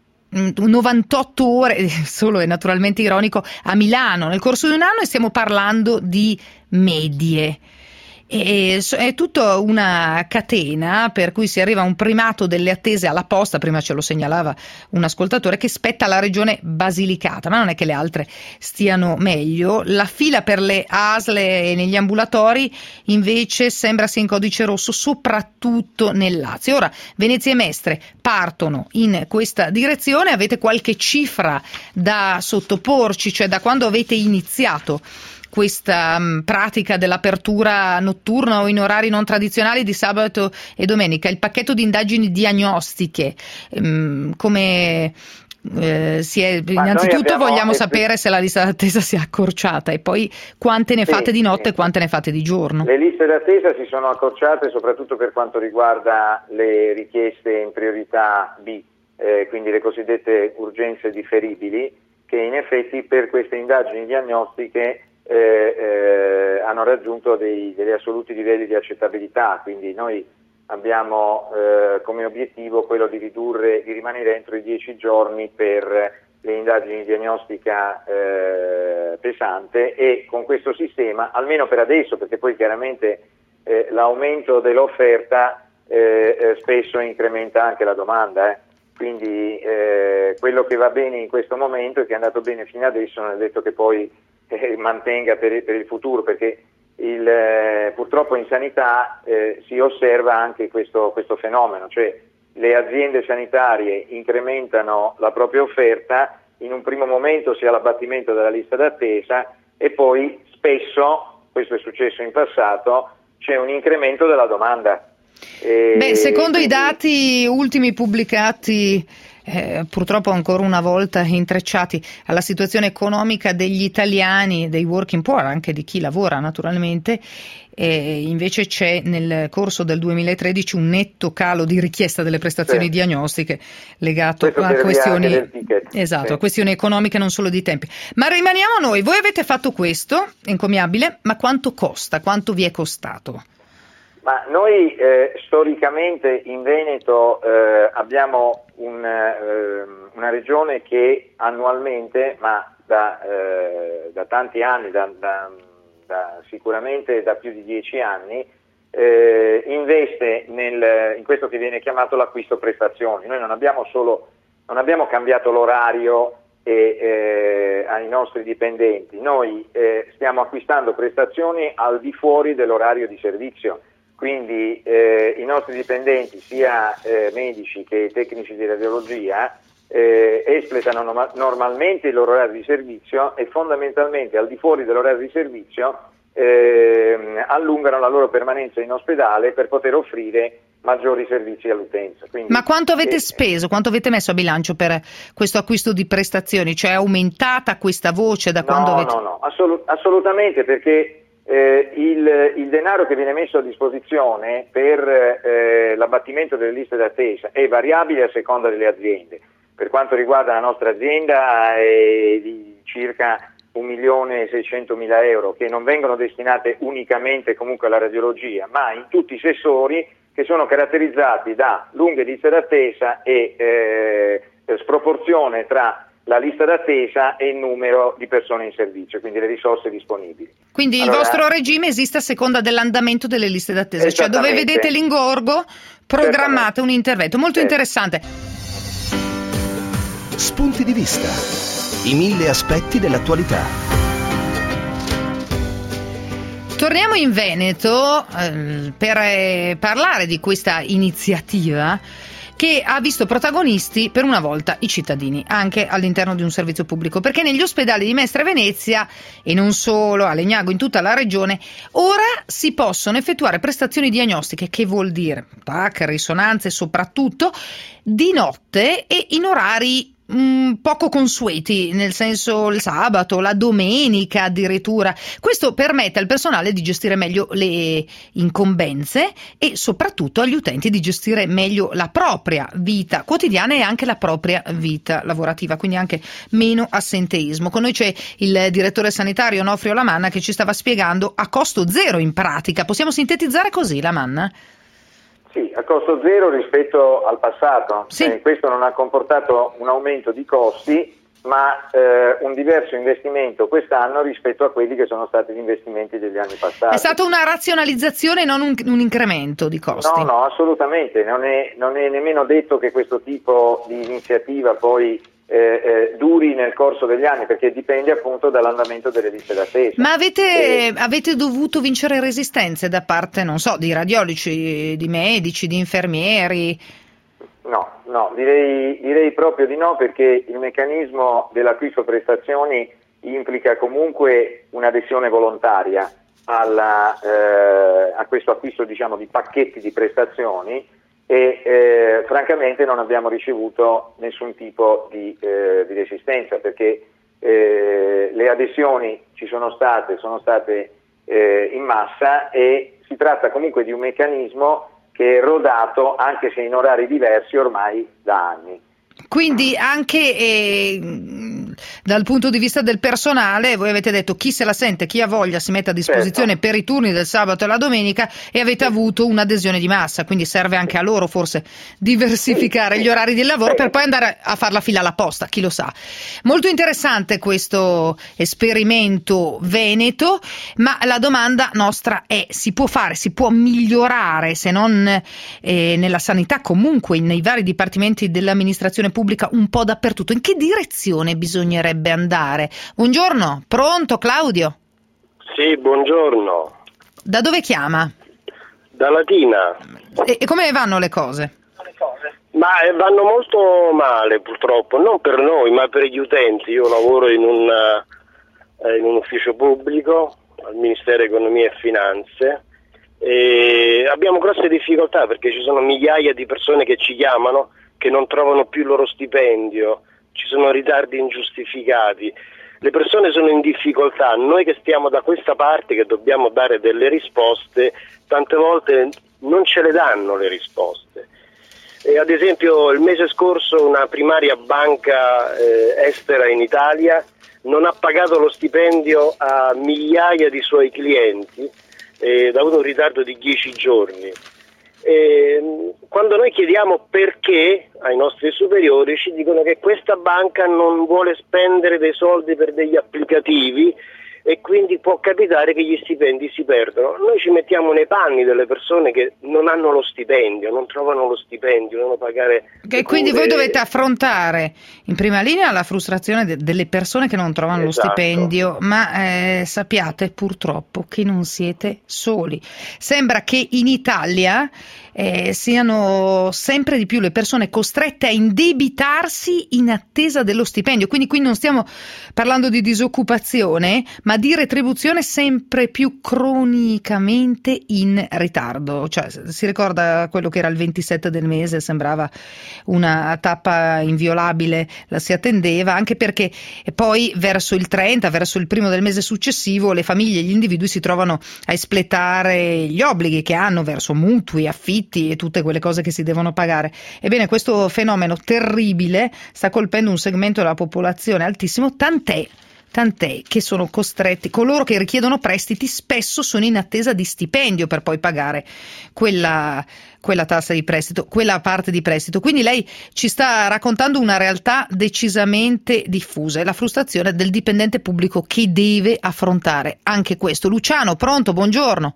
novantotto ore, solo è naturalmente ironico, a Milano nel corso di un anno, e stiamo parlando di medie. E è tutta una catena per cui si arriva a un primato delle attese alla posta. Prima ce lo segnalava un ascoltatore, che spetta alla regione Basilicata, ma non è che le altre stiano meglio. La fila per le A S L e negli ambulatori invece sembra sia in codice rosso, soprattutto nel Lazio. Ora Venezia e Mestre partono in questa direzione. Avete qualche cifra da sottoporci, cioè da quando avete iniziato questa um, pratica dell'apertura notturna o in orari non tradizionali di sabato e domenica? Il pacchetto di indagini diagnostiche, um, come eh, si è, innanzitutto vogliamo sapere se la lista d'attesa si è accorciata, e poi quante ne sì, fate di notte sì. e quante ne fate di giorno. Le liste d'attesa si sono accorciate soprattutto per quanto riguarda le richieste in priorità B, eh, quindi le cosiddette urgenze differibili, che in effetti per queste indagini diagnostiche Eh, eh, hanno raggiunto dei, degli assoluti livelli di accettabilità. Quindi noi abbiamo eh, come obiettivo quello di ridurre, di rimanere entro i dieci giorni per le indagini di diagnostica eh, pesante, e con questo sistema, almeno per adesso, perché poi chiaramente eh, l'aumento dell'offerta eh, eh, spesso incrementa anche la domanda, eh. quindi eh, quello che va bene in questo momento e che è andato bene fino adesso non è detto che poi eh, mantenga per, per il futuro, perché il, eh, purtroppo in sanità eh, si osserva anche questo, questo fenomeno, cioè le aziende sanitarie incrementano la propria offerta, in un primo momento si ha l'abbattimento della lista d'attesa e poi spesso, questo è successo in passato, c'è un incremento della domanda. E Beh, secondo quindi... i dati ultimi pubblicati, eh, purtroppo ancora una volta intrecciati alla situazione economica degli italiani, dei working poor, anche di chi lavora naturalmente, eh, invece c'è nel corso del duemilatredici un netto calo di richiesta delle prestazioni sì. diagnostiche legato a questioni, esatto, sì. a questioni economiche, non solo di tempi. Ma rimaniamo noi, voi avete fatto questo, encomiabile, ma quanto costa? Quanto vi è costato? Ma noi eh, storicamente in Veneto eh, abbiamo un, eh, una regione che annualmente, ma da, eh, da tanti anni, da, da, da, sicuramente da più di dieci anni, eh, investe nel, in questo che viene chiamato l'acquisto prestazioni. Noi non abbiamo solo, non abbiamo cambiato l'orario e, eh, ai nostri dipendenti, noi eh, stiamo acquistando prestazioni al di fuori dell'orario di servizio. Quindi eh, i nostri dipendenti, sia eh, medici che tecnici di radiologia, eh, espletano no- normalmente il loro orario di servizio e fondamentalmente al di fuori dell'orario di servizio eh, allungano la loro permanenza in ospedale per poter offrire maggiori servizi all'utenza. Quindi, Ma quanto avete eh, speso, quanto avete messo a bilancio per questo acquisto di prestazioni? Cioè è aumentata questa voce da no, quando avete... No, no, assolut- assolutamente, perché Eh, il, il denaro che viene messo a disposizione per eh, l'abbattimento delle liste d'attesa è variabile a seconda delle aziende. Per quanto riguarda la nostra azienda è di circa un milione e seicentomila euro che non vengono destinate unicamente comunque alla radiologia, ma in tutti i settori che sono caratterizzati da lunghe liste d'attesa e eh, sproporzione tra la lista d'attesa e il numero di persone in servizio, quindi le risorse disponibili. Quindi allora, il vostro regime esiste a seconda dell'andamento delle liste d'attesa, cioè dove vedete l'ingorgo programmate un intervento. Molto sì. interessante. Spunti di vista, i mille aspetti dell'attualità. Torniamo in Veneto eh, per eh, parlare di questa iniziativa che ha visto protagonisti per una volta i cittadini, anche all'interno di un servizio pubblico, perché negli ospedali di Mestre Venezia, e non solo, a Legnago, in tutta la regione, ora si possono effettuare prestazioni diagnostiche, che vuol dire T A C, risonanze soprattutto, di notte e in orari mh, poco consueti, nel senso il sabato, la domenica addirittura. Questo permette al personale di gestire meglio le incombenze e soprattutto agli utenti di gestire meglio la propria vita quotidiana e anche la propria vita lavorativa, quindi anche meno assenteismo. Con noi c'è il direttore sanitario Onofrio Lamanna che ci stava spiegando a costo zero in pratica. Possiamo sintetizzare così, Lamanna? Sì, a costo zero rispetto al passato. Sì. Eh, questo non ha comportato un aumento di costi, ma eh, un diverso investimento quest'anno rispetto a quelli che sono stati gli investimenti degli anni passati. È stata una razionalizzazione, non un, un incremento di costi? No, no, assolutamente. Non è, non è nemmeno detto che questo tipo di iniziativa poi eh, eh, duri nel corso degli anni, perché dipende appunto dall'andamento delle liste d'attesa. Ma avete, e... avete dovuto vincere resistenze da parte, non so, di radiologi, di medici, di infermieri? No, no, direi, direi proprio di no, perché il meccanismo dell'acquisto prestazioni implica comunque un'adesione volontaria alla, eh, a questo acquisto, diciamo, di pacchetti di prestazioni e eh, francamente non abbiamo ricevuto nessun tipo di, eh, di resistenza, perché eh, le adesioni ci sono state, sono state eh, in massa e si tratta comunque di un meccanismo che è rodato, anche se in orari diversi, ormai da anni. Quindi anche eh, dal punto di vista del personale, voi avete detto chi se la sente, chi ha voglia si mette a disposizione Certo. per i turni del sabato e la domenica, e avete avuto un'adesione di massa, quindi serve anche a loro forse diversificare gli orari di lavoro per poi andare a fare la fila alla posta, chi lo sa. Molto interessante questo esperimento veneto, ma la domanda nostra è: si può fare, si può migliorare, se non eh, nella sanità, comunque nei vari dipartimenti dell'amministrazione pubblica, un po' dappertutto? In che direzione bisognerebbe andare? Buongiorno, pronto Claudio? Sì, buongiorno. Da dove chiama? Da Latina. E, e come vanno le cose? Ma eh, vanno molto male purtroppo, non per noi ma per gli utenti. Io lavoro in un, eh, in un ufficio pubblico al Ministero Economia e Finanze e abbiamo grosse difficoltà perché ci sono migliaia di persone che ci chiamano che non trovano più il loro stipendio, ci sono ritardi ingiustificati, le persone sono in difficoltà, noi che stiamo da questa parte che dobbiamo dare delle risposte tante volte non ce le danno le risposte. E ad esempio il mese scorso una primaria banca eh, estera in Italia non ha pagato lo stipendio a migliaia di suoi clienti ed ha avuto un ritardo di dieci giorni. E, quando noi chiediamo perché ai nostri superiori ci dicono che questa banca non vuole spendere dei soldi per degli applicativi e quindi può capitare che gli stipendi si perdono. Noi ci mettiamo nei panni delle persone che non hanno lo stipendio, non trovano lo stipendio, devono pagare. E quindi voi dovete affrontare in prima linea la frustrazione de- delle persone che non trovano Esatto. lo stipendio, ma eh, sappiate purtroppo che non siete soli. Sembra che in Italia eh, siano sempre di più le persone costrette a indebitarsi in attesa dello stipendio, quindi qui non stiamo parlando di disoccupazione, ma di retribuzione sempre più cronicamente in ritardo. Cioè, si ricorda quello che era il ventisette del mese, sembrava una tappa inviolabile, la si attendeva, anche perché poi verso il trenta, verso il primo del mese successivo, le famiglie e gli individui si trovano a espletare gli obblighi che hanno verso mutui, affitti e tutte quelle cose che si devono pagare. Ebbene, questo fenomeno terribile sta colpendo un segmento della popolazione altissimo, tant'è Tant'è che sono costretti, coloro che richiedono prestiti spesso sono in attesa di stipendio per poi pagare quella, quella tassa di prestito, quella parte di prestito. Quindi lei ci sta raccontando una realtà decisamente diffusa, è la frustrazione del dipendente pubblico che deve affrontare anche questo. Luciano, pronto? Buongiorno.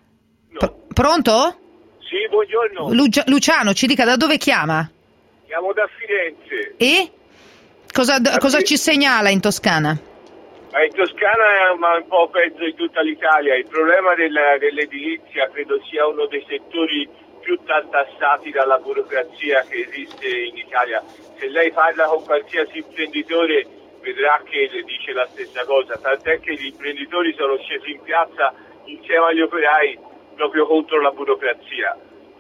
Pr- pronto? Sì, buongiorno. Lu- Luciano, ci dica da dove chiama? Chiamo da Firenze. E? Cosa, cosa ci segnala in Toscana? Ma in Toscana, ma un po' penso in tutta l'Italia, il problema della, dell'edilizia credo sia uno dei settori più tartassati dalla burocrazia che esiste in Italia. Se lei parla con qualsiasi imprenditore vedrà che le dice la stessa cosa, tant'è che gli imprenditori sono scesi in piazza insieme agli operai proprio contro la burocrazia.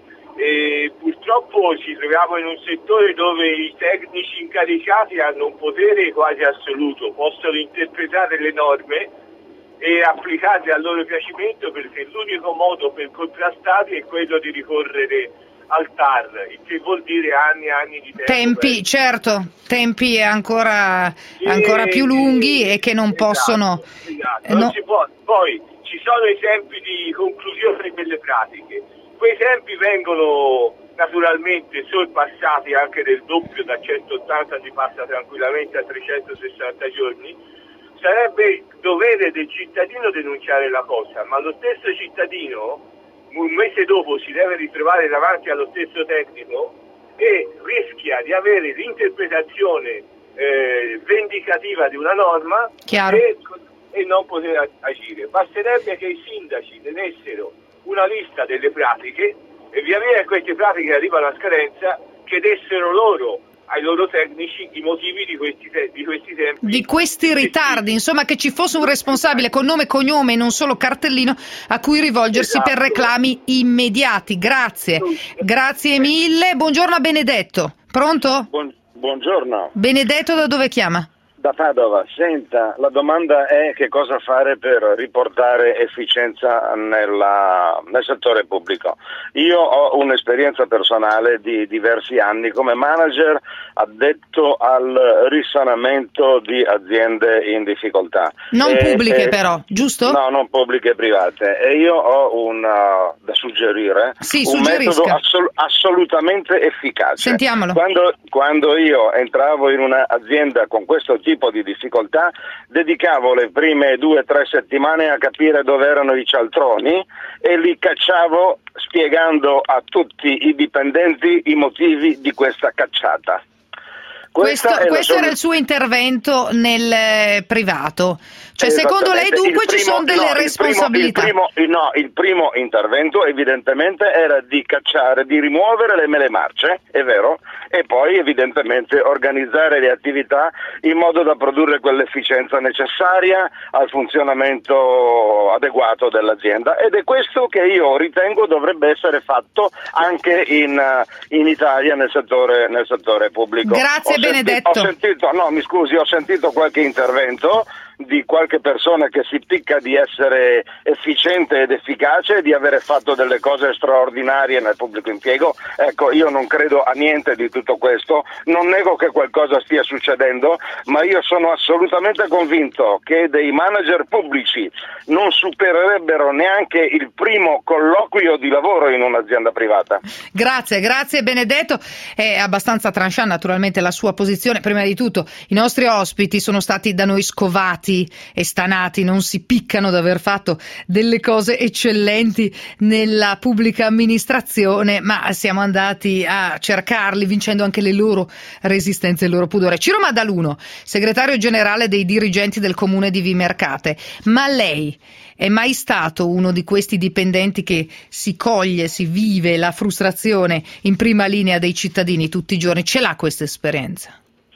E purtroppo ci troviamo in un settore dove i tecnici incaricati hanno un potere quasi assoluto, possono interpretare le norme e applicarle al loro piacimento, perché l'unico modo per contrastarli è quello di ricorrere al T A R, il che vuol dire anni e anni di tempo. Tempi, per... certo, tempi ancora, sì, ancora più lunghi e che non esatto, possono... Esatto. Non no. si può. Poi ci sono esempi di conclusione delle pratiche. Quei tempi vengono naturalmente sorpassati anche del doppio, da centottanta si passa tranquillamente a trecentosessanta giorni. Sarebbe dovere del cittadino denunciare la cosa, ma lo stesso cittadino un mese dopo si deve ritrovare davanti allo stesso tecnico e rischia di avere l'interpretazione eh, vendicativa di una norma e, e non poter agire. Basterebbe che i sindaci tenessero una lista delle pratiche e via via che queste pratiche arrivano a scadenza chiedessero loro ai loro tecnici i motivi di questi, te- di questi tempi. Di questi ritardi, insomma, che ci fosse un responsabile con nome e cognome e non solo cartellino a cui rivolgersi esatto. per reclami immediati. Grazie, grazie mille. Buongiorno a Benedetto. Pronto? Buon, buongiorno. Benedetto, da dove chiama? Da Padova. Senta, la domanda è che cosa fare per riportare efficienza nella, nel settore pubblico. Io ho un'esperienza personale di diversi anni come manager addetto al risanamento di aziende in difficoltà. Non e, pubbliche e, però, giusto? No, non pubbliche, private. E io ho una, da suggerire sì, un metodo assol- assolutamente efficace. Sentiamolo. Quando, quando io entravo in un'azienda con questo tipo di difficoltà, dedicavo le prime due o tre settimane a capire dove erano i cialtroni e li cacciavo spiegando a tutti i dipendenti i motivi di questa cacciata. Questo, questo era il suo intervento nel eh, privato. Cioè, secondo lei dunque primo, ci sono delle no, responsabilità? Il primo, il, primo, no, il primo intervento evidentemente era di cacciare, di rimuovere le mele marce, è vero, e poi evidentemente organizzare le attività in modo da produrre quell'efficienza necessaria al funzionamento adeguato dell'azienda, ed è questo che io ritengo dovrebbe essere fatto anche in, in Italia nel settore, nel settore pubblico. Grazie ho Benedetto. Senti, ho sentito, no mi scusi, ho sentito qualche intervento di qualche persona che si picca di essere efficiente ed efficace, di avere fatto delle cose straordinarie nel pubblico impiego. Ecco, io non credo a niente di tutto questo, non nego che qualcosa stia succedendo, ma io sono assolutamente convinto che dei manager pubblici non supererebbero neanche il primo colloquio di lavoro in un'azienda privata. Grazie, grazie Benedetto. È abbastanza tranchant naturalmente la sua posizione. Prima di tutto, i nostri ospiti sono stati da noi scovati e stanati, non si piccano di aver fatto delle cose eccellenti nella pubblica amministrazione, ma siamo andati a cercarli vincendo anche le loro resistenze e il loro pudore. Ciro Maddaluno, segretario generale dei dirigenti del comune di Vimercate, ma lei è mai stato uno di questi dipendenti che si coglie, si vive la frustrazione in prima linea dei cittadini tutti i giorni? Ce l'ha questa esperienza?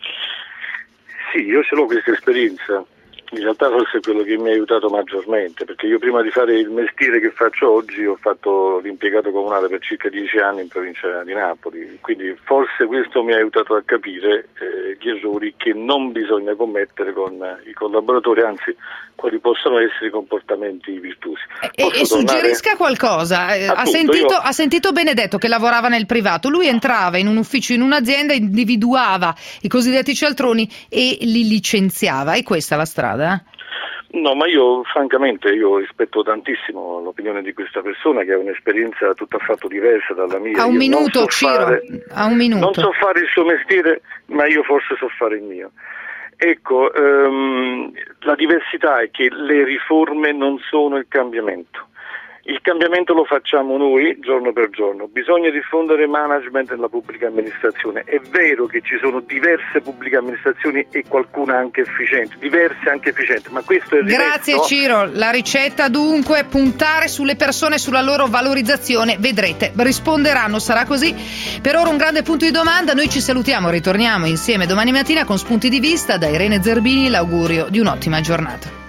Sì, io ce l'ho questa esperienza. In realtà forse è quello che mi ha aiutato maggiormente, perché io prima di fare il mestiere che faccio oggi ho fatto l'impiegato comunale per circa dieci anni in provincia di Napoli, quindi forse questo mi ha aiutato a capire eh, gli errori che non bisogna commettere con eh, i collaboratori, anzi quali possono essere i comportamenti virtuosi. E, e suggerisca qualcosa, Appunto, ha, sentito, io... ha sentito Benedetto che lavorava nel privato, lui entrava in un ufficio, in un'azienda, individuava i cosiddetti cialtroni e li licenziava, e questa è la strada? No, ma io francamente io rispetto tantissimo l'opinione di questa persona che ha un'esperienza tutt'affatto diversa dalla mia. A un io minuto, so Ciro, fare, a un minuto. Non so fare il suo mestiere, ma io forse so fare il mio. Ecco, ehm, la diversità è che le riforme non sono il cambiamento. Il cambiamento lo facciamo noi giorno per giorno, bisogna diffondere management nella pubblica amministrazione. È vero che ci sono diverse pubbliche amministrazioni e qualcuna anche efficiente, diverse anche efficienti, ma questo è il Grazie rimesso... Ciro, la ricetta dunque puntare sulle persone, sulla loro valorizzazione, vedrete, risponderanno, sarà così. Per ora un grande punto di domanda, noi ci salutiamo, ritorniamo insieme domani mattina con Spunti di Vista. Da Irene Zerbini l'augurio di un'ottima giornata.